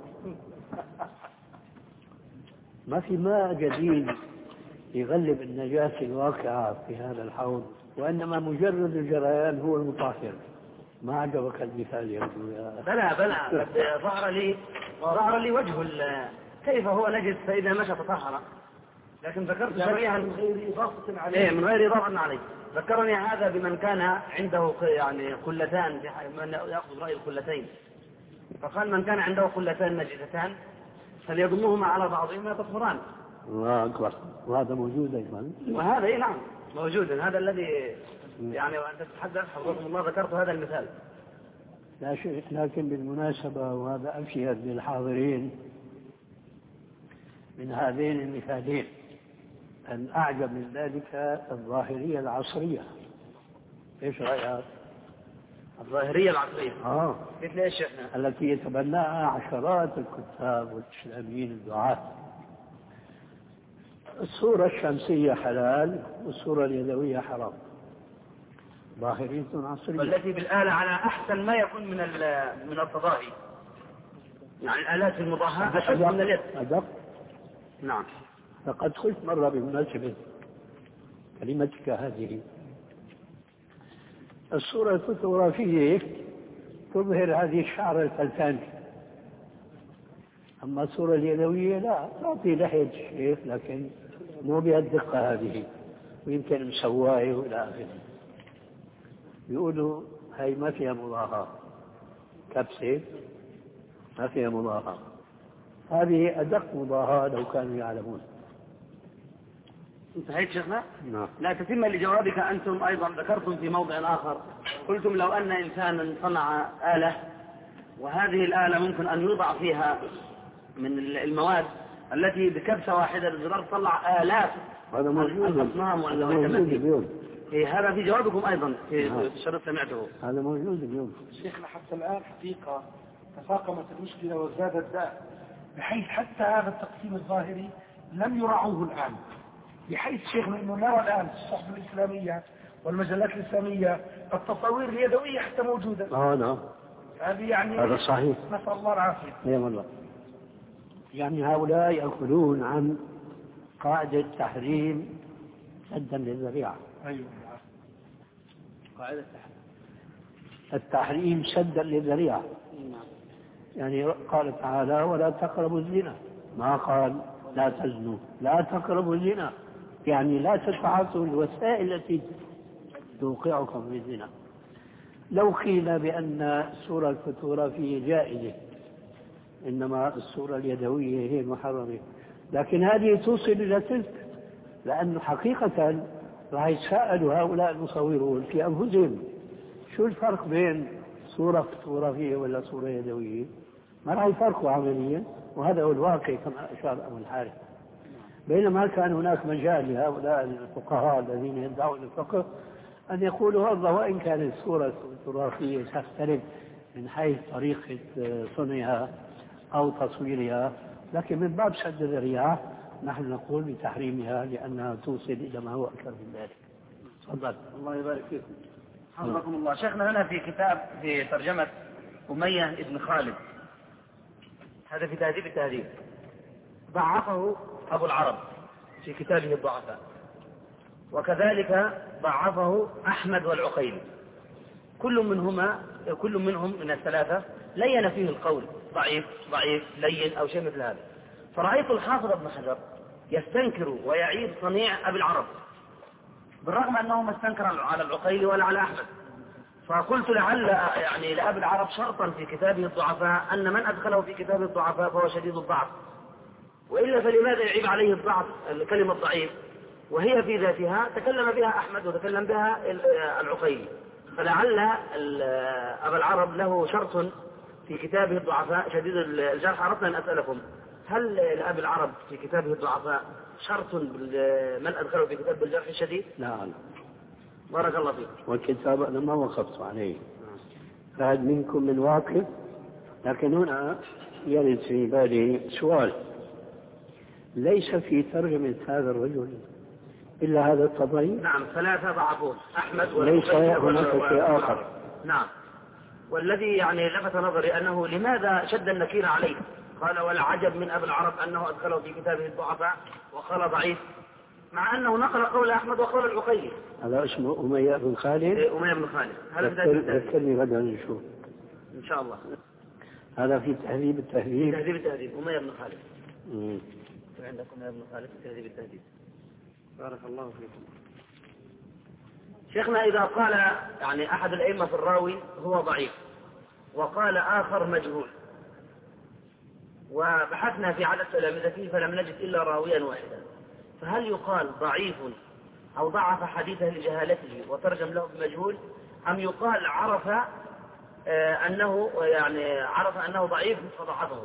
ما في ماء جديد يغلب النجاسة الواقعة في هذا الحوض وإنما مجرد الجريان هو المطهر. ما عجبك المثال يا رجل؟ بلى بلى ظهر لي ظهر لي وجه كيف هو نجس فإذا مشى تطهر. لكن ذكرت شريعا من غير إضافة عليه. إيه من غير إضافة عليه. ذكرني هذا بمن كان عنده يعني قلتان من يأخذ رأي القلتين. فقال من كان عنده قلتان نجستان فليضمهما على بعضهما تطهران. الله أكبر. وهذا موجود أيضا. وهذا إيه نعم موجود. هذا الذي يعني وأنت تتحدث حفظكم الله ذكرت هذا المثال. لا شيء. لكن بالمناسبة وهذا أشهد للحاضرين من هذين المثالين أن أعجب من ذلك الظاهرية العصرية. إيش رأيك؟ الظاهرية العصرية. آه. مثل إيش إحنا؟ التي يتبناها عشرات الكتاب والإسلاميين الدعاة. الصورة الشمسية حلال والصورة اليدوية حرام. ظاهرية عصرية. والتي بالآلة على أحسن ما يكون من من التضاهي. يعني الآلات المضاهاة أشد من اليد. أدق. نعم. لقد قلت مرة بمناسبة كلمتك هذه الصورة الفوتوغرافية تظهر هذه الشعر الفلتان. أما الصورة اليدوية لا تعطي لحية الشيخ لكن مو بهالدقة هذه ويمكن مسواي وإلى آخره. يقولوا هاي ما فيها مضاهاة كبسة ما فيها مضاهاة. هذه أدق مضاهاة لو كانوا يعلمون. انتهيت شيخنا؟ نعم. لا تتم لجوابك أنتم أيضا ذكرتم في موضع آخر قلتم لو أن إنسانا صنع آلة وهذه الآلة ممكن أن يوضع فيها من المواد التي بكبسة واحدة بالزرار تطلع آلاف هذا موجود. الأصنام هذا موجود اليوم. إيه هذا في جوابكم أيضا في الشرط سمعته. هذا موجود اليوم. شيخنا حتى الآن حقيقة تفاقمت المشكلة وزاد الداء بحيث حتى هذا التقسيم الظاهري لم يراعوه الآن. بحيث شيخنا انه نرى الان في الصحف الاسلاميه والمجلات الاسلاميه التصاوير اليدويه حتى موجوده. اه نعم. هذه يعني هذا صحيح. نسال الله العافيه. اي والله. يعني هؤلاء يأخذون عن قاعدة تحريم سدا للذريعة. ايوه. قاعدة تحريم. التحريم سدا للذريعة. يعني قال تعالى ولا تقربوا الزنا، ما قال لا تزنوا، لا تقربوا الزنا، يعني لا تتعاطوا الوسائل التي توقعكم في الزنا. لو قيل بأن الصورة الفوتوغرافية جائزة إنما الصورة اليدوية هي المحرمة، لكن هذه توصل إلى تلك، لأن حقيقة راح يتساءلوا هؤلاء المصورون في أنفسهم شو الفرق بين صورة فوتوغرافية ولا صورة يدوية؟ ما راح يفرقوا عمليا، وهذا هو الواقع كما أشار أبو الحارث. بينما كان هناك مجال لهؤلاء الفقهاء الذين يدعون الفقه أن يقولوا والله وإن كانت الصورة الفوتوغرافية تختلف من حيث طريقة صنعها أو تصويرها، لكن من باب سد الذريعة نحن نقول بتحريمها لأنها توصل إلى ما هو أكثر من ذلك. تفضل. الله يبارك فيكم. حفظكم الله. شيخنا هنا في كتاب في ترجمة أمية بن خالد، هذا في تهذيب التهذيب، ضعفه أبو العرب في كتابه الضعفاء، وكذلك ضعفه أحمد والعقيلي، كل منهما كل منهم من الثلاثة لين فيه القول ضعيف ضعيف لين أو شيء مثل هذا. فرأيت الحافظ ابن حجر يستنكر ويعيب صنيع أبي العرب بالرغم أنه ما استنكر على العقيلي ولا على أحمد. فقلت لعل يعني لأبي العرب شرطا في كتابه الضعفاء أن من أدخله في كتابه الضعفاء فهو شديد الضعف، وإلا فلماذا يعيب عليه الضعف الكلمة ضعيف وهي في ذاتها تكلم بها أحمد وتكلم بها العقيلي. فلعل أبا العرب له شرط في كتابه الضعفاء شديد الجرح. أردنا أن أسألكم هل لأبي العرب في كتابه الضعفاء شرط من أدخله في كتاب الجرح الشديد؟ لا. بارك الله فيك. والكتاب أنا ما وقفت عليه، فهل منكم من واقف؟ لكن هنا يرد في بالي سؤال، ليس في ترجمة هذا الرجل إلا هذا الطبري؟ نعم، ثلاثة ضعفوه أحمد ليس هناك شيء آخر. نعم. والذي يعني لفت نظري أنه لماذا شد النكير عليه؟ قال والعجب من أبي العرب أنه أدخله في كتابه الضعفاء وقال ضعيف، مع أنه نقل قول أحمد وقول العقيلي. هذا اسمه أمية بن خالد؟ إيه أمية بن خالد. هذا ذكرني غدا نشوف إن شاء الله. هذا في تهذيب التهذيب. تهذيب التهذيب أمية بن خالد. امم عندكم أمية بن خالد في تهذيب التهذيب. بارك الله فيكم. شيخنا إذا قال يعني أحد الأئمة في الراوي هو ضعيف وقال آخر مجهول، وبحثنا في عدد تلامذته فلم نجد إلا راويا واحدا، فهل يقال ضعيف أو ضعف حديثه لجهالته وترجم له بمجهول، أم يقال عرف آه أنه يعني عرف أنه ضعيف فضعفه؟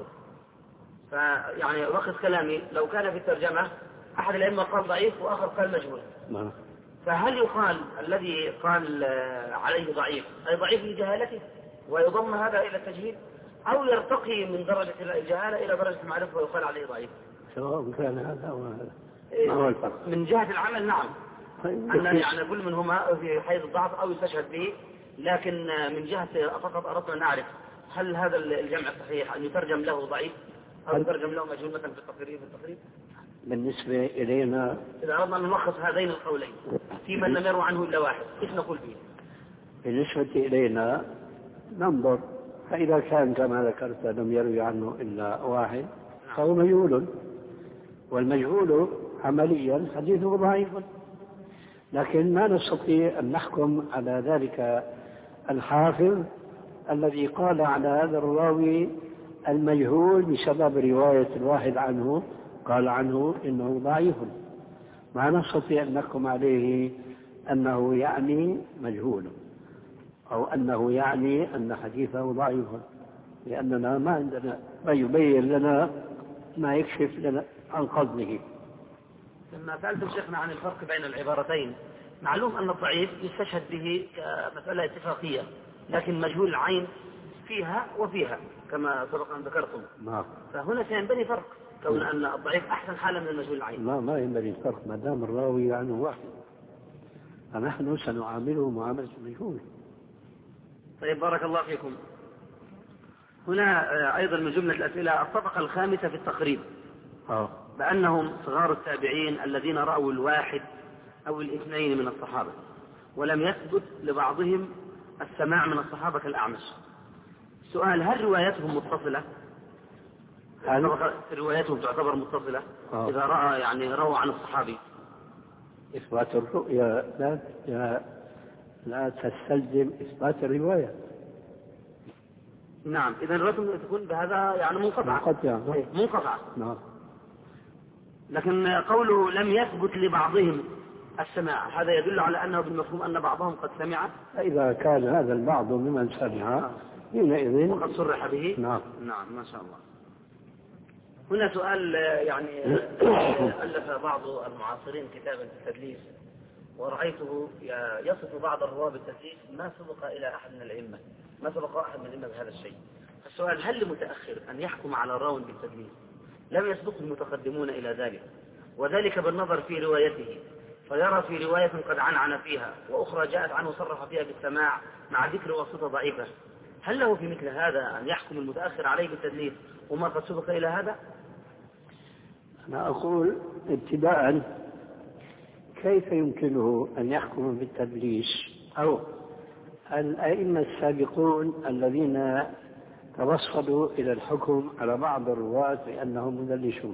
فيعني رخص كلامي لو كان في الترجمة أحد الأئمة قال ضعيف وآخر قال مجهول، نعم، فهل يقال الذي قال عليه ضعيف أي ضعيف لجهالته ويضم هذا إلى التجهيل، أو يرتقي من درجة الجهالة إلى درجة المعرفة ويقال عليه ضعيف؟ سواء كان هذا أو هذا ما هو الفرق؟ من جهة العمل نعم، أن يعني كل منهما في حيز الضعف أو يستشهد به، لكن من جهة فقط أردت أن أعرف هل هذا الجمع صحيح أن يترجم له ضعيف أو يترجم له مجهول مثلا في التقريب في التقريب؟ بالنسبة إلينا إذا أردنا أن نلخص هذين القولين في من لم يروى عنه إلا واحد إيش نقول فيه؟ بالنسبة إلينا ننظر، فإذا كان كما ذكرت لم يروي عنه إلا واحد فهو مجهول، والمجهول عمليا حديثه ضعيف، لكن ما نستطيع أن نحكم على ذلك الحافظ الذي قال على هذا الراوي المجهول بسبب رواية الواحد عنه قال عنه إنه ضعيف، ما نستطيع أن نحكم عليه أنه يعني مجهول أو أنه يعني أن حديثه ضعيف، لأننا ما عندنا ما يبين لنا ما يكشف لنا عن قصده. لما سألتم شيخنا عن الفرق بين العبارتين، معلوم أن الضعيف يستشهد به كمسألة اتفاقية، لكن مجهول العين فيها وفيها كما سبق أن ذكرتم. نعم. فهنا سينبني فرق كون أن الضعيف أحسن حالا من المجهول العين. ما ما ينبغي الفرق ما دام الراوي عنه واحد، فنحن سنعامله معاملة المجهول. طيب بارك الله فيكم. هنا أيضا من جملة الأسئلة الطبقة الخامسة في التقريب آه. بأنهم صغار التابعين الذين رأوا الواحد أو الاثنين من الصحابة، ولم يثبت لبعضهم السماع من الصحابة كالأعمش. السؤال: هل روايتهم متصلة؟ هل روايتهم تعتبر متصلة؟ آه. إذا رأى يعني روى عن الصحابي. إثبات الرؤيا لا لا, لا تستلزم إثبات الرواية. نعم، إذا الرواية تكون بهذا يعني منقطعة. منقطعة. منقطعة. نعم. لكن قوله لم يثبت لبعضهم السماع، هذا يدل على أنه بالمفهوم أن بعضهم قد سمع. إذا كان هذا البعض ممن سمع حينئذ وقد صرح به. نعم. نعم، ما شاء الله. هنا سؤال، يعني ألف بعض المعاصرين كتابا في التدليس، ورأيته يصف بعض الرواة بالتدليس ما سبق إلى أحد من الأئمة، ما سبق أحد من الأئمة بهذا الشيء. السؤال: هل لمتأخر أن يحكم على راو بالتدليس لم يسبقه المتقدمون إلى ذلك، وذلك بالنظر في روايته، فيرى في رواية قد عنعن فيها وأخرى جاءت عنه صرح فيها بالسماع مع ذكر واسطة ضعيفة، هل له في مثل هذا أن يحكم المتأخر عليه بالتدليس وما قد سبق إلى هذا؟ أنا أقول ابتداء: كيف يمكنه أن يحكم بالتدليس؟ أو الأئمة السابقون الذين توصلوا إلى الحكم على بعض الرواة بأنهم مدلسون،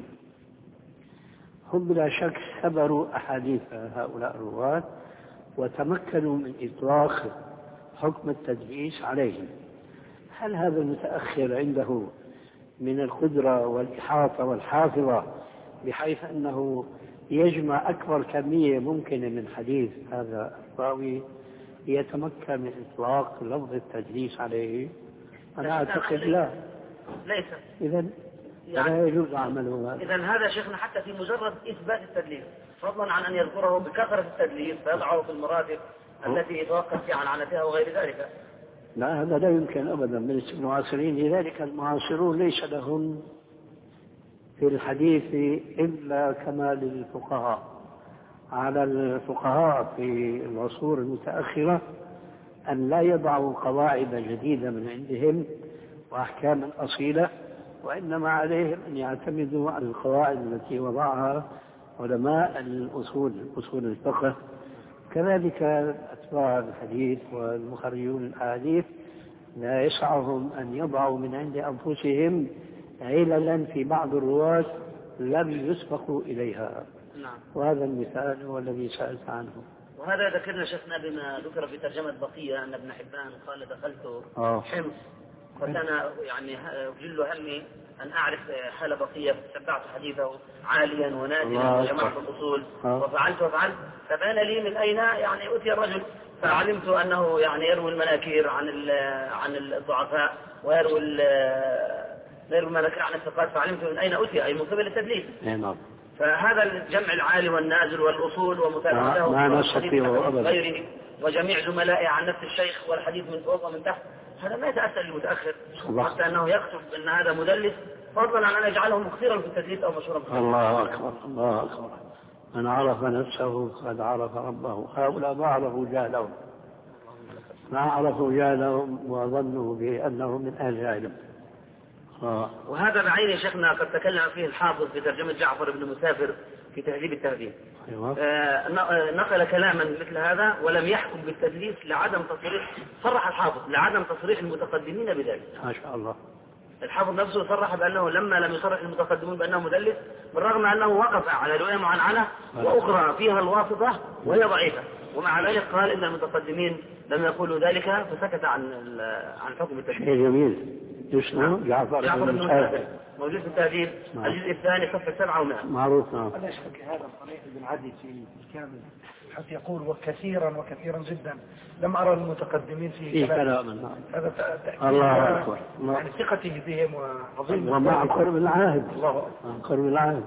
هم بلا شك سبروا أحاديث هؤلاء الرواة وتمكنوا من إطلاق حكم التدليس عليهم. هل هذا المتأخر عنده من القدرة والإحاطة والحافظة بحيث أنه يجمع أكبر كمية ممكنة من حديث هذا الراوي ليتمكن من إطلاق لفظ التدليس عليه؟ أنا أعتقد لا. ليس. إذن يعني لا يجوز عمله هذا. إذن هذا شيخنا حتى في مجرد إثبات التدليس، فضلا عن أن يذكره بكثرة التدليس فيضعه في المراتب التي يتوقف عن عنتها وغير ذلك. لا، هذا لا يمكن أبدا بالنسبة للمعاصرين. لذلك المعاصرون ليس لهم في الحديث إلا كما للفقهاء. على الفقهاء في العصور المتأخرة أن لا يضعوا قواعد جديدة من عندهم وأحكاما أصيلة، وإنما عليهم أن يعتمدوا على القواعد التي وضعها علماء الأصول أصول الفقه. كذلك أتباع الحديث والمخرجون الأحاديث لا يسعهم أن يضعوا من عند أنفسهم عللا في بعض الرواة لم يسبقوا إليها. نعم. وهذا المثال هو الذي سألت عنه. وهذا ذكرنا شيخنا بما ذكر في ترجمة بقية أن ابن حبان قال: دخلت آه. حمص وكان يعني جل همي أن أعرف حال بقية، تتبعت حديثه عاليا ونازلا وجمعت الأصول وفعلت وفعلت، فبان لي من أين يعني أتي الرجل، فعلمت أنه يعني يروي المناكير عن عن الضعفاء ويروي يروي المناكير عن الثقات، فعلمت من أين أتي، أي من قبل التدليس. نعم. فهذا الجمع العالي والنازل والأصول ومتابعته ما نستطيعه أبدا غيره وجميع زملائه عن نفس الشيخ والحديث من فوق ومن تحت، هذا ما يتأثر للمتأخر حتى أنه يكتب أن هذا مدلس، فضلا عن أن يجعله مكثيرا في التدليس أو مشهورا في التدليس. الله أكبر الله أكبر. من عرف نفسه قد عرف ربه. هؤلاء ما عرفوا جهلهم، ما عرفوا جهلهم وظنوا بأنه من أهل العلم. آه. وهذا بعين شيخنا قد تكلم فيه الحافظ في ترجمة جعفر بن مسافر في تهذيب التهذيب. أيوة. آه نقل كلاما مثل هذا ولم يحكم بالتدليس لعدم تصريح، صرح الحافظ لعدم تصريح المتقدمين بذلك. ما شاء الله. الحافظ نفسه صرح بأنه لما لم يصرح المتقدمون بأنه مدلس، بالرغم أنه وقف على رواية معنعنة وأخرى فيها الواسطة وهي ضعيفة، ومع ذلك قال إن المتقدمين لم يقولوا ذلك فسكت عن عن حكم التدليس. شيء جميل. اسمه جعفر بن مسافر، موجود في التهذيب الجزء الثاني صفحة سبعة ومائة. معروف. نعم. لا شك هذا صريح بن عدي في الكامل حتى يقول وكثيرا وكثيرا جدا لم أرى المتقدمين في كلام. هذا الله أكبر. يعني ثقته بهم وعظيم ومع قرب العهد. الله قرب العهد.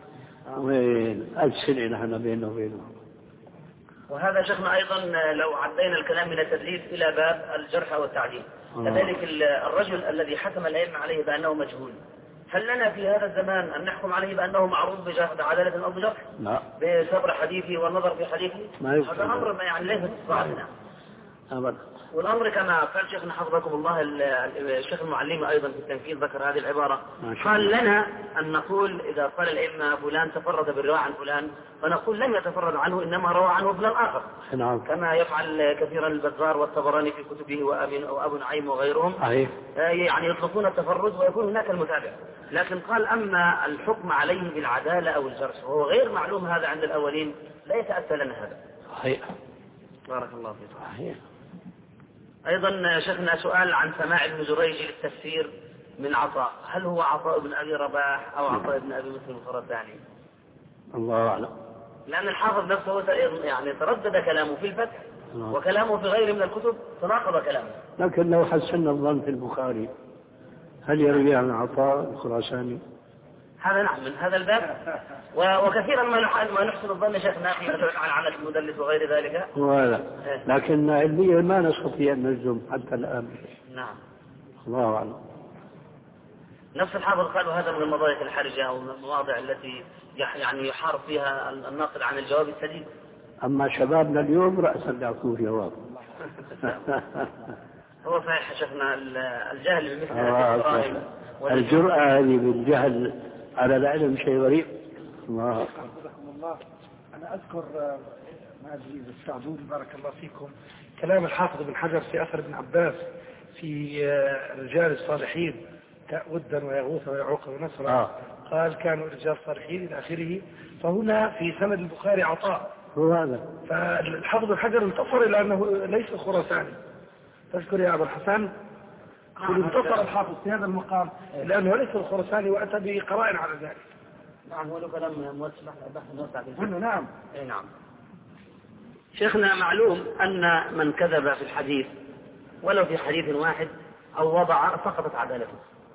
وين أجسل نحن بينه وبينه. وهذا شيخنا أيضا لو عدينا الكلام من التدليس إلى باب الجرح والتعديل، كذلك الرجل الذي حكم الأئمة عليه بأنه مجهول، هل لنا في هذا الزمان أن نحكم عليه بأنه معروف بعدالة أو بجرح؟ لا. بصبر حديثه والنظر في حديثه؟ هذا أمر ما يعني ليس استطاعتنا. أبدا. والأمر كما قال شيخنا حفظكم الله الشيخ المعلمي أيضا في التنفيذ ذكر هذه العبارة، قال لنا أن نقول إذا قال الإمام فلان تفرد بالرواية عن فلان فنقول لم يتفرد عنه إنما روى عنه فلان آخر، كما يفعل كثيرا البزار والطبراني في كتبه وأبو نعيم وغيرهم، يعني يطلقون التفرد ويكون هناك المتابع. لكن قال أما الحكم عليه بالعدالة أو الجرح وهو غير معلوم هذا عند الأولين لا يتأتى لنا هذا. صحيح. بارك الله فيكم. صحيح. أيضا شيخنا سؤال عن سماع ابن جريج للتفسير من عطاء، هل هو عطاء بن أبي رباح أو عطاء بن أبي مسلم الفرداني؟ الله أعلم. لأن الحافظ نفسه يعني تردد كلامه في الفتح وكلامه في غيره من الكتب تناقض كلامه. لكن لو حسن الظن في البخاري هل يروي عن عطاء الخراساني؟ هذا نعم من هذا الباب، وكثيرا ما ما نحسن الظن شيخنا في عن عنة المدلس وغير ذلك. ولا لكن علميا ما نستطيع أن نجزم حتى الآن. نعم. الله أعلم. نفس الحافظ قال هذا من المضايق الحرجة أو من المواضع التي يعني يحارب فيها الناقد عن الجواب السديد. أما شبابنا اليوم رأسا يعطوه جواب. هو صحيح شيخنا الجهل بمثل هذه الجرائم الجرأة هذه بالجهل على العلم شيء غريب. الله الله. أنا أذكر ما أدري إذا استعدوني بارك الله فيكم كلام الحافظ بن حجر في أثر ابن عباس في رجال الصالحين ودا ويغوث ويعوق ونصرا. آه. قال كانوا رجال صالحين إلى آخره. فهنا في سند البخاري عطاء هو هذا. فالحافظ بن حجر انتصر إلى أنه ليس خراساني. تذكر يا أبو الحسن انتصر الحافظ في هذا المقام لأنه ليس الخراساني وأتى بقرائن على ذلك. نعم هو له كلام موسع بحث موسع منه. نعم. اي نعم. شيخنا معلوم أن من كذب في الحديث ولو في حديث واحد أو وضع سقطت عدالته،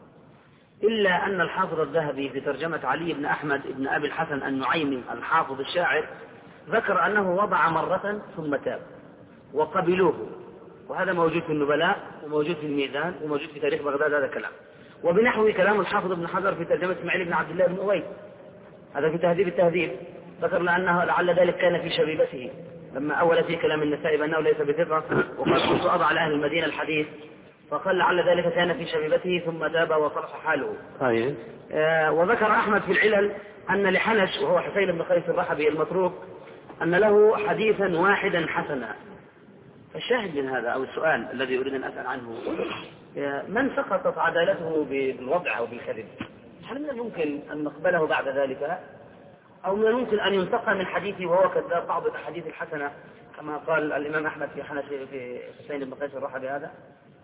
إلا أن الحافظ الذهبي في ترجمة علي بن أحمد بن أبي الحسن النعيمي الحافظ الشاعر ذكر أنه وضع مرة ثم تاب وقبلوه، وهذا موجود في النبلاء وموجود في الميزان وموجود في تاريخ بغداد هذا الكلام. وبنحو كلام الحافظ ابن حجر في ترجمة اسماعيل بن عبد الله بن أويس هذا في تهذيب التهذيب ذكرنا أنه لعل ذلك كان في شبيبته لما أول في كلام النسائي بأنه ليس بثقة وقال كنت أضع على أهل المدينة الحديث فقال لعل ذلك كان في شبيبته ثم تاب وصلح حاله. طيب. آه وذكر أحمد في العلل أن لحنش وهو حسين بن قيس الرحبي المتروك أن له حديثا واحدا حسنا. الشاهد من هذا أو السؤال الذي أريد أن أسأل عنه من سقطت عدالته بالوضع أو بالكذب هل من الممكن أن نقبله بعد ذلك أو من الممكن أن ينتقى من حديثه وهو كذاب بعض الأحاديث الحسنة كما قال الإمام أحمد في حنش في حسين بن قيس الرحبي هذا؟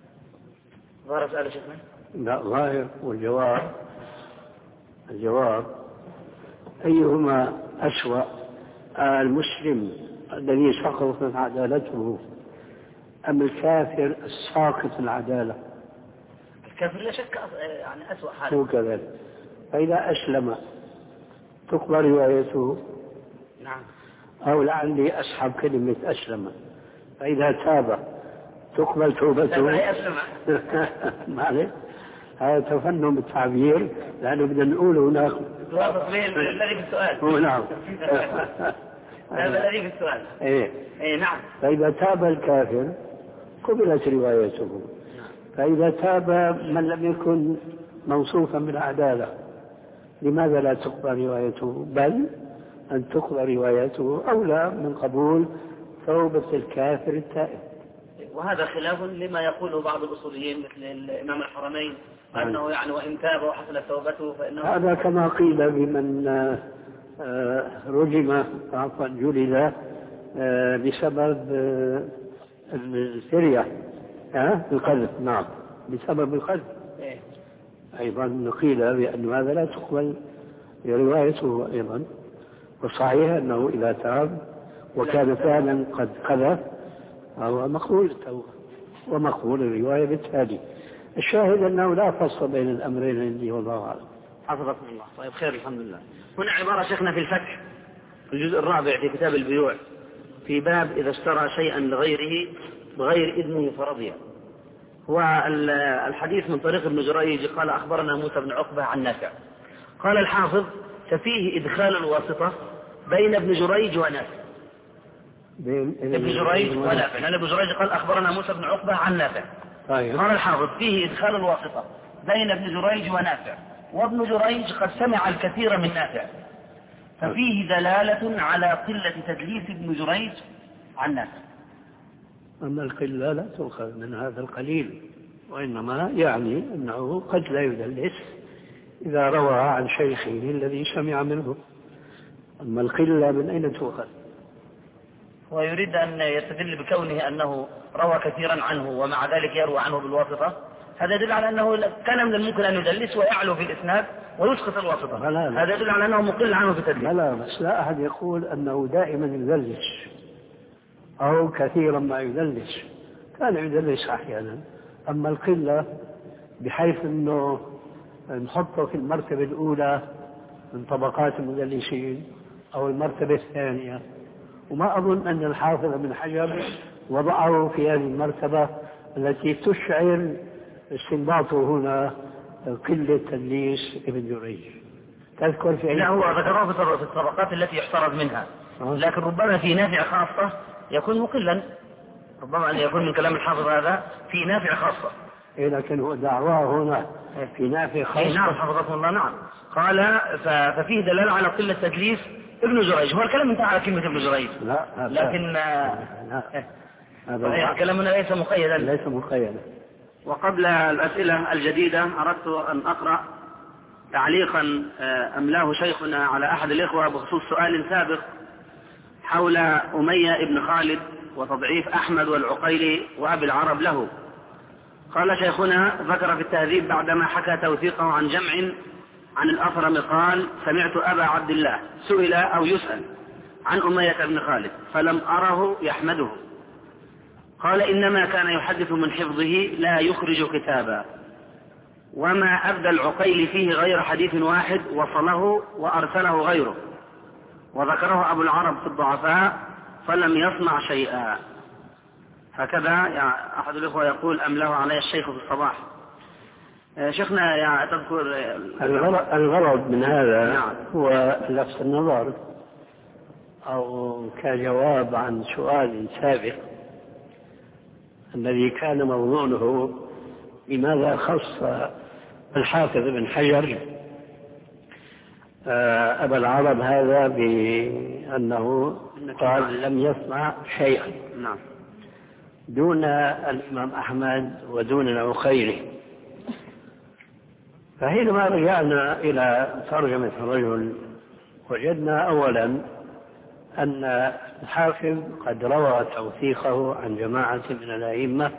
ظاهر سؤال شيخنا؟ لا ظاهر. والجواب الجواب أيهما أسوأ المسلم الذي سقطت عدالته أم الكافر الساقط العدالة؟ الكافر لا شك يعني أسوأ حال. هو كذلك. فإذا أسلم تقبل روايته. نعم. أو لعلي أسحب كلمة أسلم. فإذا تاب تقبل توبته. معلش هذا تفنن بالتعبير لأنه بدنا نقول هناك الذي في السؤال. هو نعم. هذا الذي في السؤال. إيه. إيه نعم. فإذا تاب الكافر قبلت روايته. فإذا تاب من لم يكن موصوفا بالعدالة لماذا لا تقبل روايته بل أن تقبل روايته أولى من قبول توبة الكافر التائب. وهذا خلاف لما يقوله بعض الأصوليين مثل الإمام الحرمين أنه يعني وإن تاب وحصلت توبته فإنه هذا كما قيل بمن رجم عفوا جلد بسبب السرية القذف. نعم بسبب القذف. أيضا قيل بأن هذا لا تقبل روايته أيضا. والصحيح أنه إذا تاب وكان فعلا قد قذف فهو مقبول التوبة ومقبول الرواية بالتالي. الشاهد أنه لا فصل بين الأمرين عندي والله أعلم. حفظكم الله. طيب خير الحمد لله. هنا عبارة شيخنا في الفتح في الجزء الرابع في كتاب البيوع في باب إذا اشترى شيئا لغيره بغير إذنه فرضيه. هو الحديث من طريق ابن جريج قال أخبرنا موسى بن عقبة عن نافع قال الحافظ ففيه إدخال الواسطة بين ابن جريج ونافع ابن جريج ونافع، لأن ابن جريج قال أخبرنا موسى بن عقبة عن نافع. طيب. قال الحافظ فيه إدخال الواسطة بين ابن جريج ونافع، وابن جريج قد سمع الكثير من نافع، ففيه دلالة على قلة تدليس ابن جريج عن نافع. أما القلة لا تؤخذ من هذا القليل، وإنما يعني أنه قد لا يدلس إذا روى عن شيخه الذي سمع منه. أما القلة من أين تؤخذ؟ ويريد أن يستدل بكونه أنه روى كثيرا عنه ومع ذلك يروى عنه بالواسطة، هذا يدل على أنه كان من الممكن أن يدلس ويعلو في الإسناد ويسقط الواسطة. لا لا. هذا يدل على أنه مقل عنه في التدليس. لا لا، بس لا أحد يقول أنه دائما يدلس أو كثيرا ما يدلس، كان يدلس أحيانا. أما القلة بحيث أنه نحطه في المرتبة الأولى من طبقات المدلسين أو المرتبة الثانية، وما أظن أن الحافظ بن حجر وضعه في هذه المرتبة التي تشعر استنباطه هنا قلة تدليس ابن جريج. تذكر في لا، هو ذكره في الطبقات التي يحترز منها، لكن ربما في نافع خاصة يكون مقلا، ربما أن يكون من كلام الحافظ هذا في نافع خاصة. إيه، لكن هو دعواه هنا في نافع خاصة. نعم حفظكم الله. نعم قال ففيه دلالة على قلة تدليس ابن جريج. هو الكلام انتهى على كلمة ابن جريج، لا لكن هذا كلامنا ليس مقيدا. ليس مقيدا. وقبل الأسئلة الجديدة أردت أن أقرأ تعليقا أملاه شيخنا على أحد الإخوة بخصوص سؤال سابق حول أمية ابن خالد وتضعيف أحمد والعقيلي وأبي العرب له. قال شيخنا ذكر في التهذيب بعدما حكى توثيقه عن جمع عن الأثرم قال: سمعت أبا عبد الله سئل أو يسأل عن أمية بن خالد فلم أره يحمده، قال: إنما كان يحدث من حفظه لا يخرج كتابا، وما أبدى العقيل فيه غير حديث واحد وصله وأرسله غيره، وذكره أبو العرب في الضعفاء فلم يصنع شيئا. هكذا يعني أحد الأخوة يقول أملاه علي الشيخ في الصباح. شيخنا يعني تذكر الغرض من هذا نعم. هو لفت النظر أو كجواب عن سؤال سابق الذي كان موضوعه لماذا خص الحافظ بن حجر أبا العرب هذا بأنه قال لم يسمع شيئا نعم. دون الإمام أحمد ودون العقيلي. فحينما رجعنا إلى ترجمة الرجل وجدنا أولا أن الحافظ قد روى توثيقه عن جماعة من الأئمة،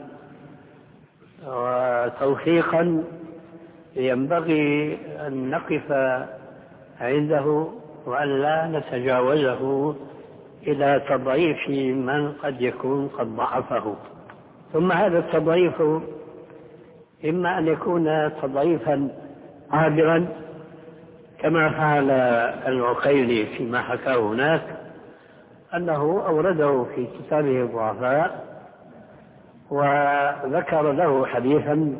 وتوثيقا ينبغي أن نقف عنده وأن لا نتجاوزه إلى تضعيف من قد يكون قد ضعفه. ثم هذا التضعيف إما أن يكون تضعيفا عابرا كما فعل العقيلي فيما حكاه هناك، أنه أورده في كتابه الضعفاء وذكر له حديثا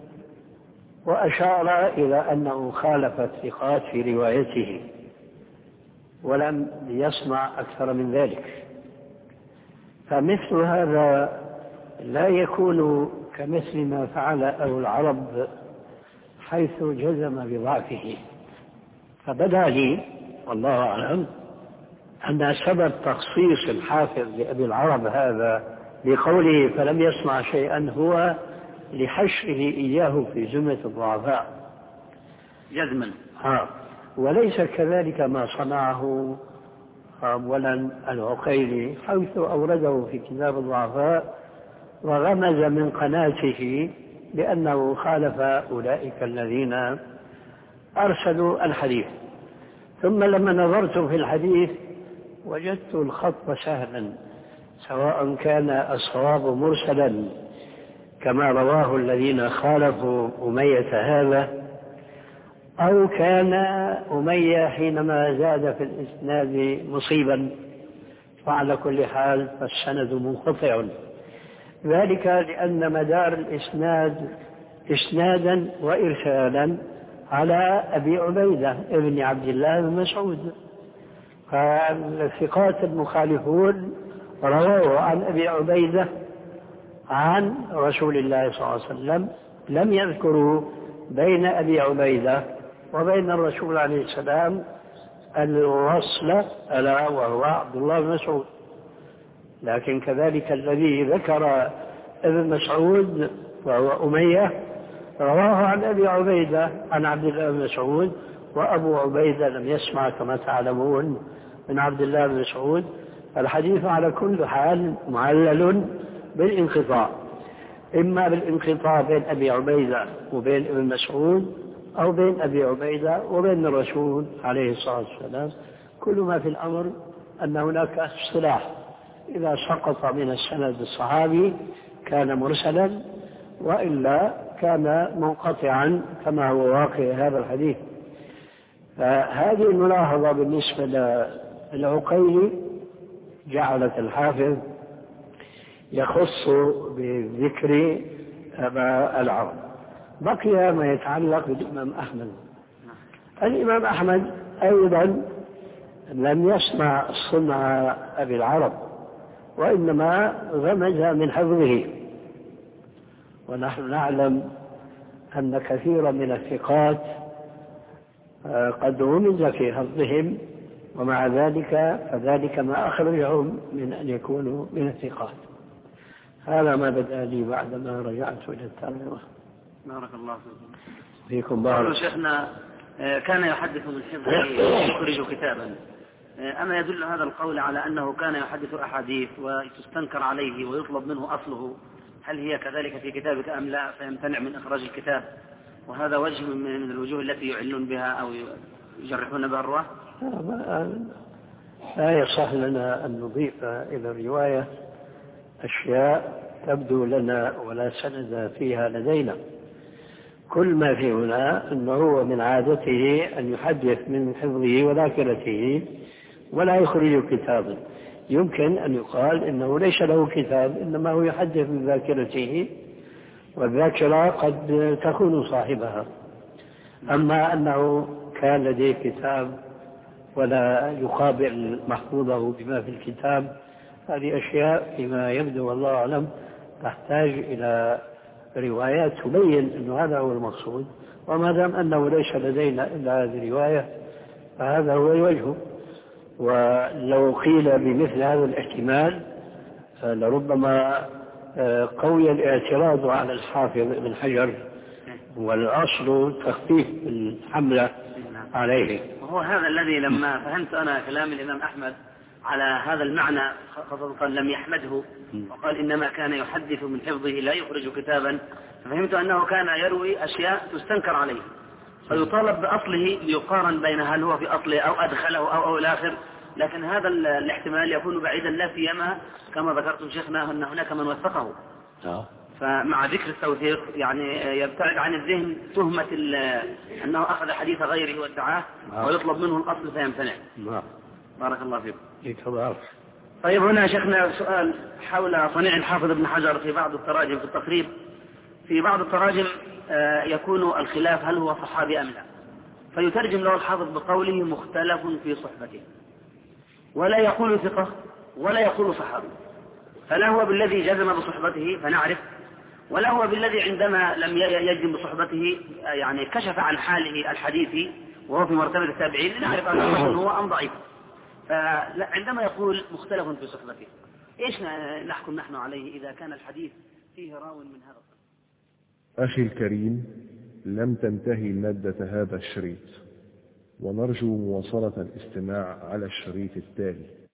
وأشار إلى أنه خالف الثقات في روايته ولم يصنع أكثر من ذلك. فمثل هذا لا يكون كمثل ما فعل أبو العرب حيث جزم بضعفه. فبدا لي والله أعلم أن سبب تخصيص الحافظ لأبي العرب هذا بقوله فلم يصنع شيئا هو لحشره إياه في زمرة الضعفاء جزما. ها وليس كذلك ما صنعه أولا العقيلي حيث أورده في كتاب الضعفاء وغمز من قناته بأنه خالف أولئك الذين أرسلوا الحديث. ثم لما نظرت في الحديث وجدت الخط سهلا، سواء كان الصواب مرسلا كما رواه الذين خالفوا أمية هذا، أو كان أمية حينما زاد في الإسناد مصيبا، وعلى كل حال فالسند منقطع، ذلك لأن مدار الإسناد إسنادا وإرسالا على أبي عبيدة ابن عبد الله بن مسعود. فالثقات المخالفون رواه عن أبي عبيدة عن رسول الله صلى الله عليه وسلم لم يذكروا بين أبي عبيدة وبين الرسول عليه السلام الوصل ألا وهو عبد الله بن مسعود. لكن كذلك الذي ذكر ابن مسعود وهو أمية رواه عن أبي عبيدة عن عبد الله بن مسعود، وأبو عبيدة لم يسمع كما تعلمون من عبد الله بن مسعود. الحديث على كل حال معلل بالانقطاع، إما بالانقطاع بين أبي عبيدة وبين ابن مسعود، أو بين أبي عبيدة وبين الرسول عليه الصلاة والسلام. كل ما في الأمر أن هناك اصطلاح، إذا سقط من السند الصحابي كان مرسلا، وإلا كان منقطعا كما هو واقع هذا الحديث. فهذه الملاحظة بالنسبة للعقيلي جعلت الحافظ يخص بذكر أبا العرب. بقي ما يتعلق بالإمام أحمد. الإمام أحمد أيضا لم يسمع صنع أبي العرب، وإنما غمز من حفظه، ونحن نعلم أن كثيرا من الثقات قد غمز في حفظهم، ومع ذلك فذلك ما أخرجهم من أن يكونوا من الثقات. هذا ما بدأ لي بعدما رجعت إلى الترجمة. بارك الله فيكم. فيكم بارك. شيخنا كان يحدث من حفظه يخرج كتابا، أما يدل هذا القول على أنه كان يحدث أحاديث وتستنكر عليه ويطلب منه أصله؟ هل هي كذلك في كتابك أم لا فيمتنع من إخراج الكتاب؟ وهذا وجه من الوجوه التي يعلون بها أو يجرحون بها الرواة. لا يصح لنا أن نضيف إلى الرواية أشياء تبدو لنا ولا سند فيها لدينا. كل ما في هنا أنه هو من عادته أن يحدث من حفظه وذاكرته ولا يخرج كتابا. يمكن أن يقال إنه ليس له كتاب، إنما هو يحدث من ذاكرته، والذاكرة قد تكون صاحبها. أما أنه كان لديه كتاب ولا يقابل محفوظه بما في الكتاب، هذه أشياء فيما يبدو والله أعلم تحتاج إلى روايات تبين أن هذا هو المقصود. وما دام أنه ليس لدينا إلا هذه الرواية فهذا هو الوجه. ولو قيل بمثل هذا الاحتمال لربما قوي الاعتراض على الحافظ ابن حجر، والأصل تخفيف الحملة عليه. وهو هذا الذي لما فهمت أنا كلام الإمام أحمد على هذا المعنى خاصة لم يحمده وقال إنما كان يحدث من حفظه لا يخرج كتابا، فهمت أنه كان يروي أشياء تستنكر عليه فيطالب بأصله ليقارن بين هل هو في أصله أو أدخله أو أو الآخر. لكن هذا الاحتمال يكون بعيدا، لا سيما كما ذكرتم شيخنا أن هناك من وثقه، فمع ذكر التوثيق يعني يبتعد عن الذهن تهمة أنه أخذ حديث غيره وادعاه ويطلب منه الأصل فيمتنع. بارك الله فيكم. طيب هنا شيخنا سؤال حول صنيع الحافظ ابن حجر في بعض التراجم في التقريب. في بعض التراجم يكون الخلاف هل هو صحابي أم لا، فيترجم له الحافظ بقوله مختلف في صحبته، ولا يقول ثقة ولا يقول صحابي، فلا هو بالذي جزم بصحبته فنعرف، ولا هو بالذي عندما لم يجزم بصحبته يعني كشف عن حاله الحديثي وهو في مرتبة التابعين لنعرف أنه هو أم ضعيف. فعندما يقول مختلف في صحبته إيش نحكم نحن عليه إذا كان الحديث فيه راو من هذا الصنف؟ أخي الكريم، لم تنتهي مادة هذا الشريط، ونرجو مواصلة الاستماع على الشريط التالي.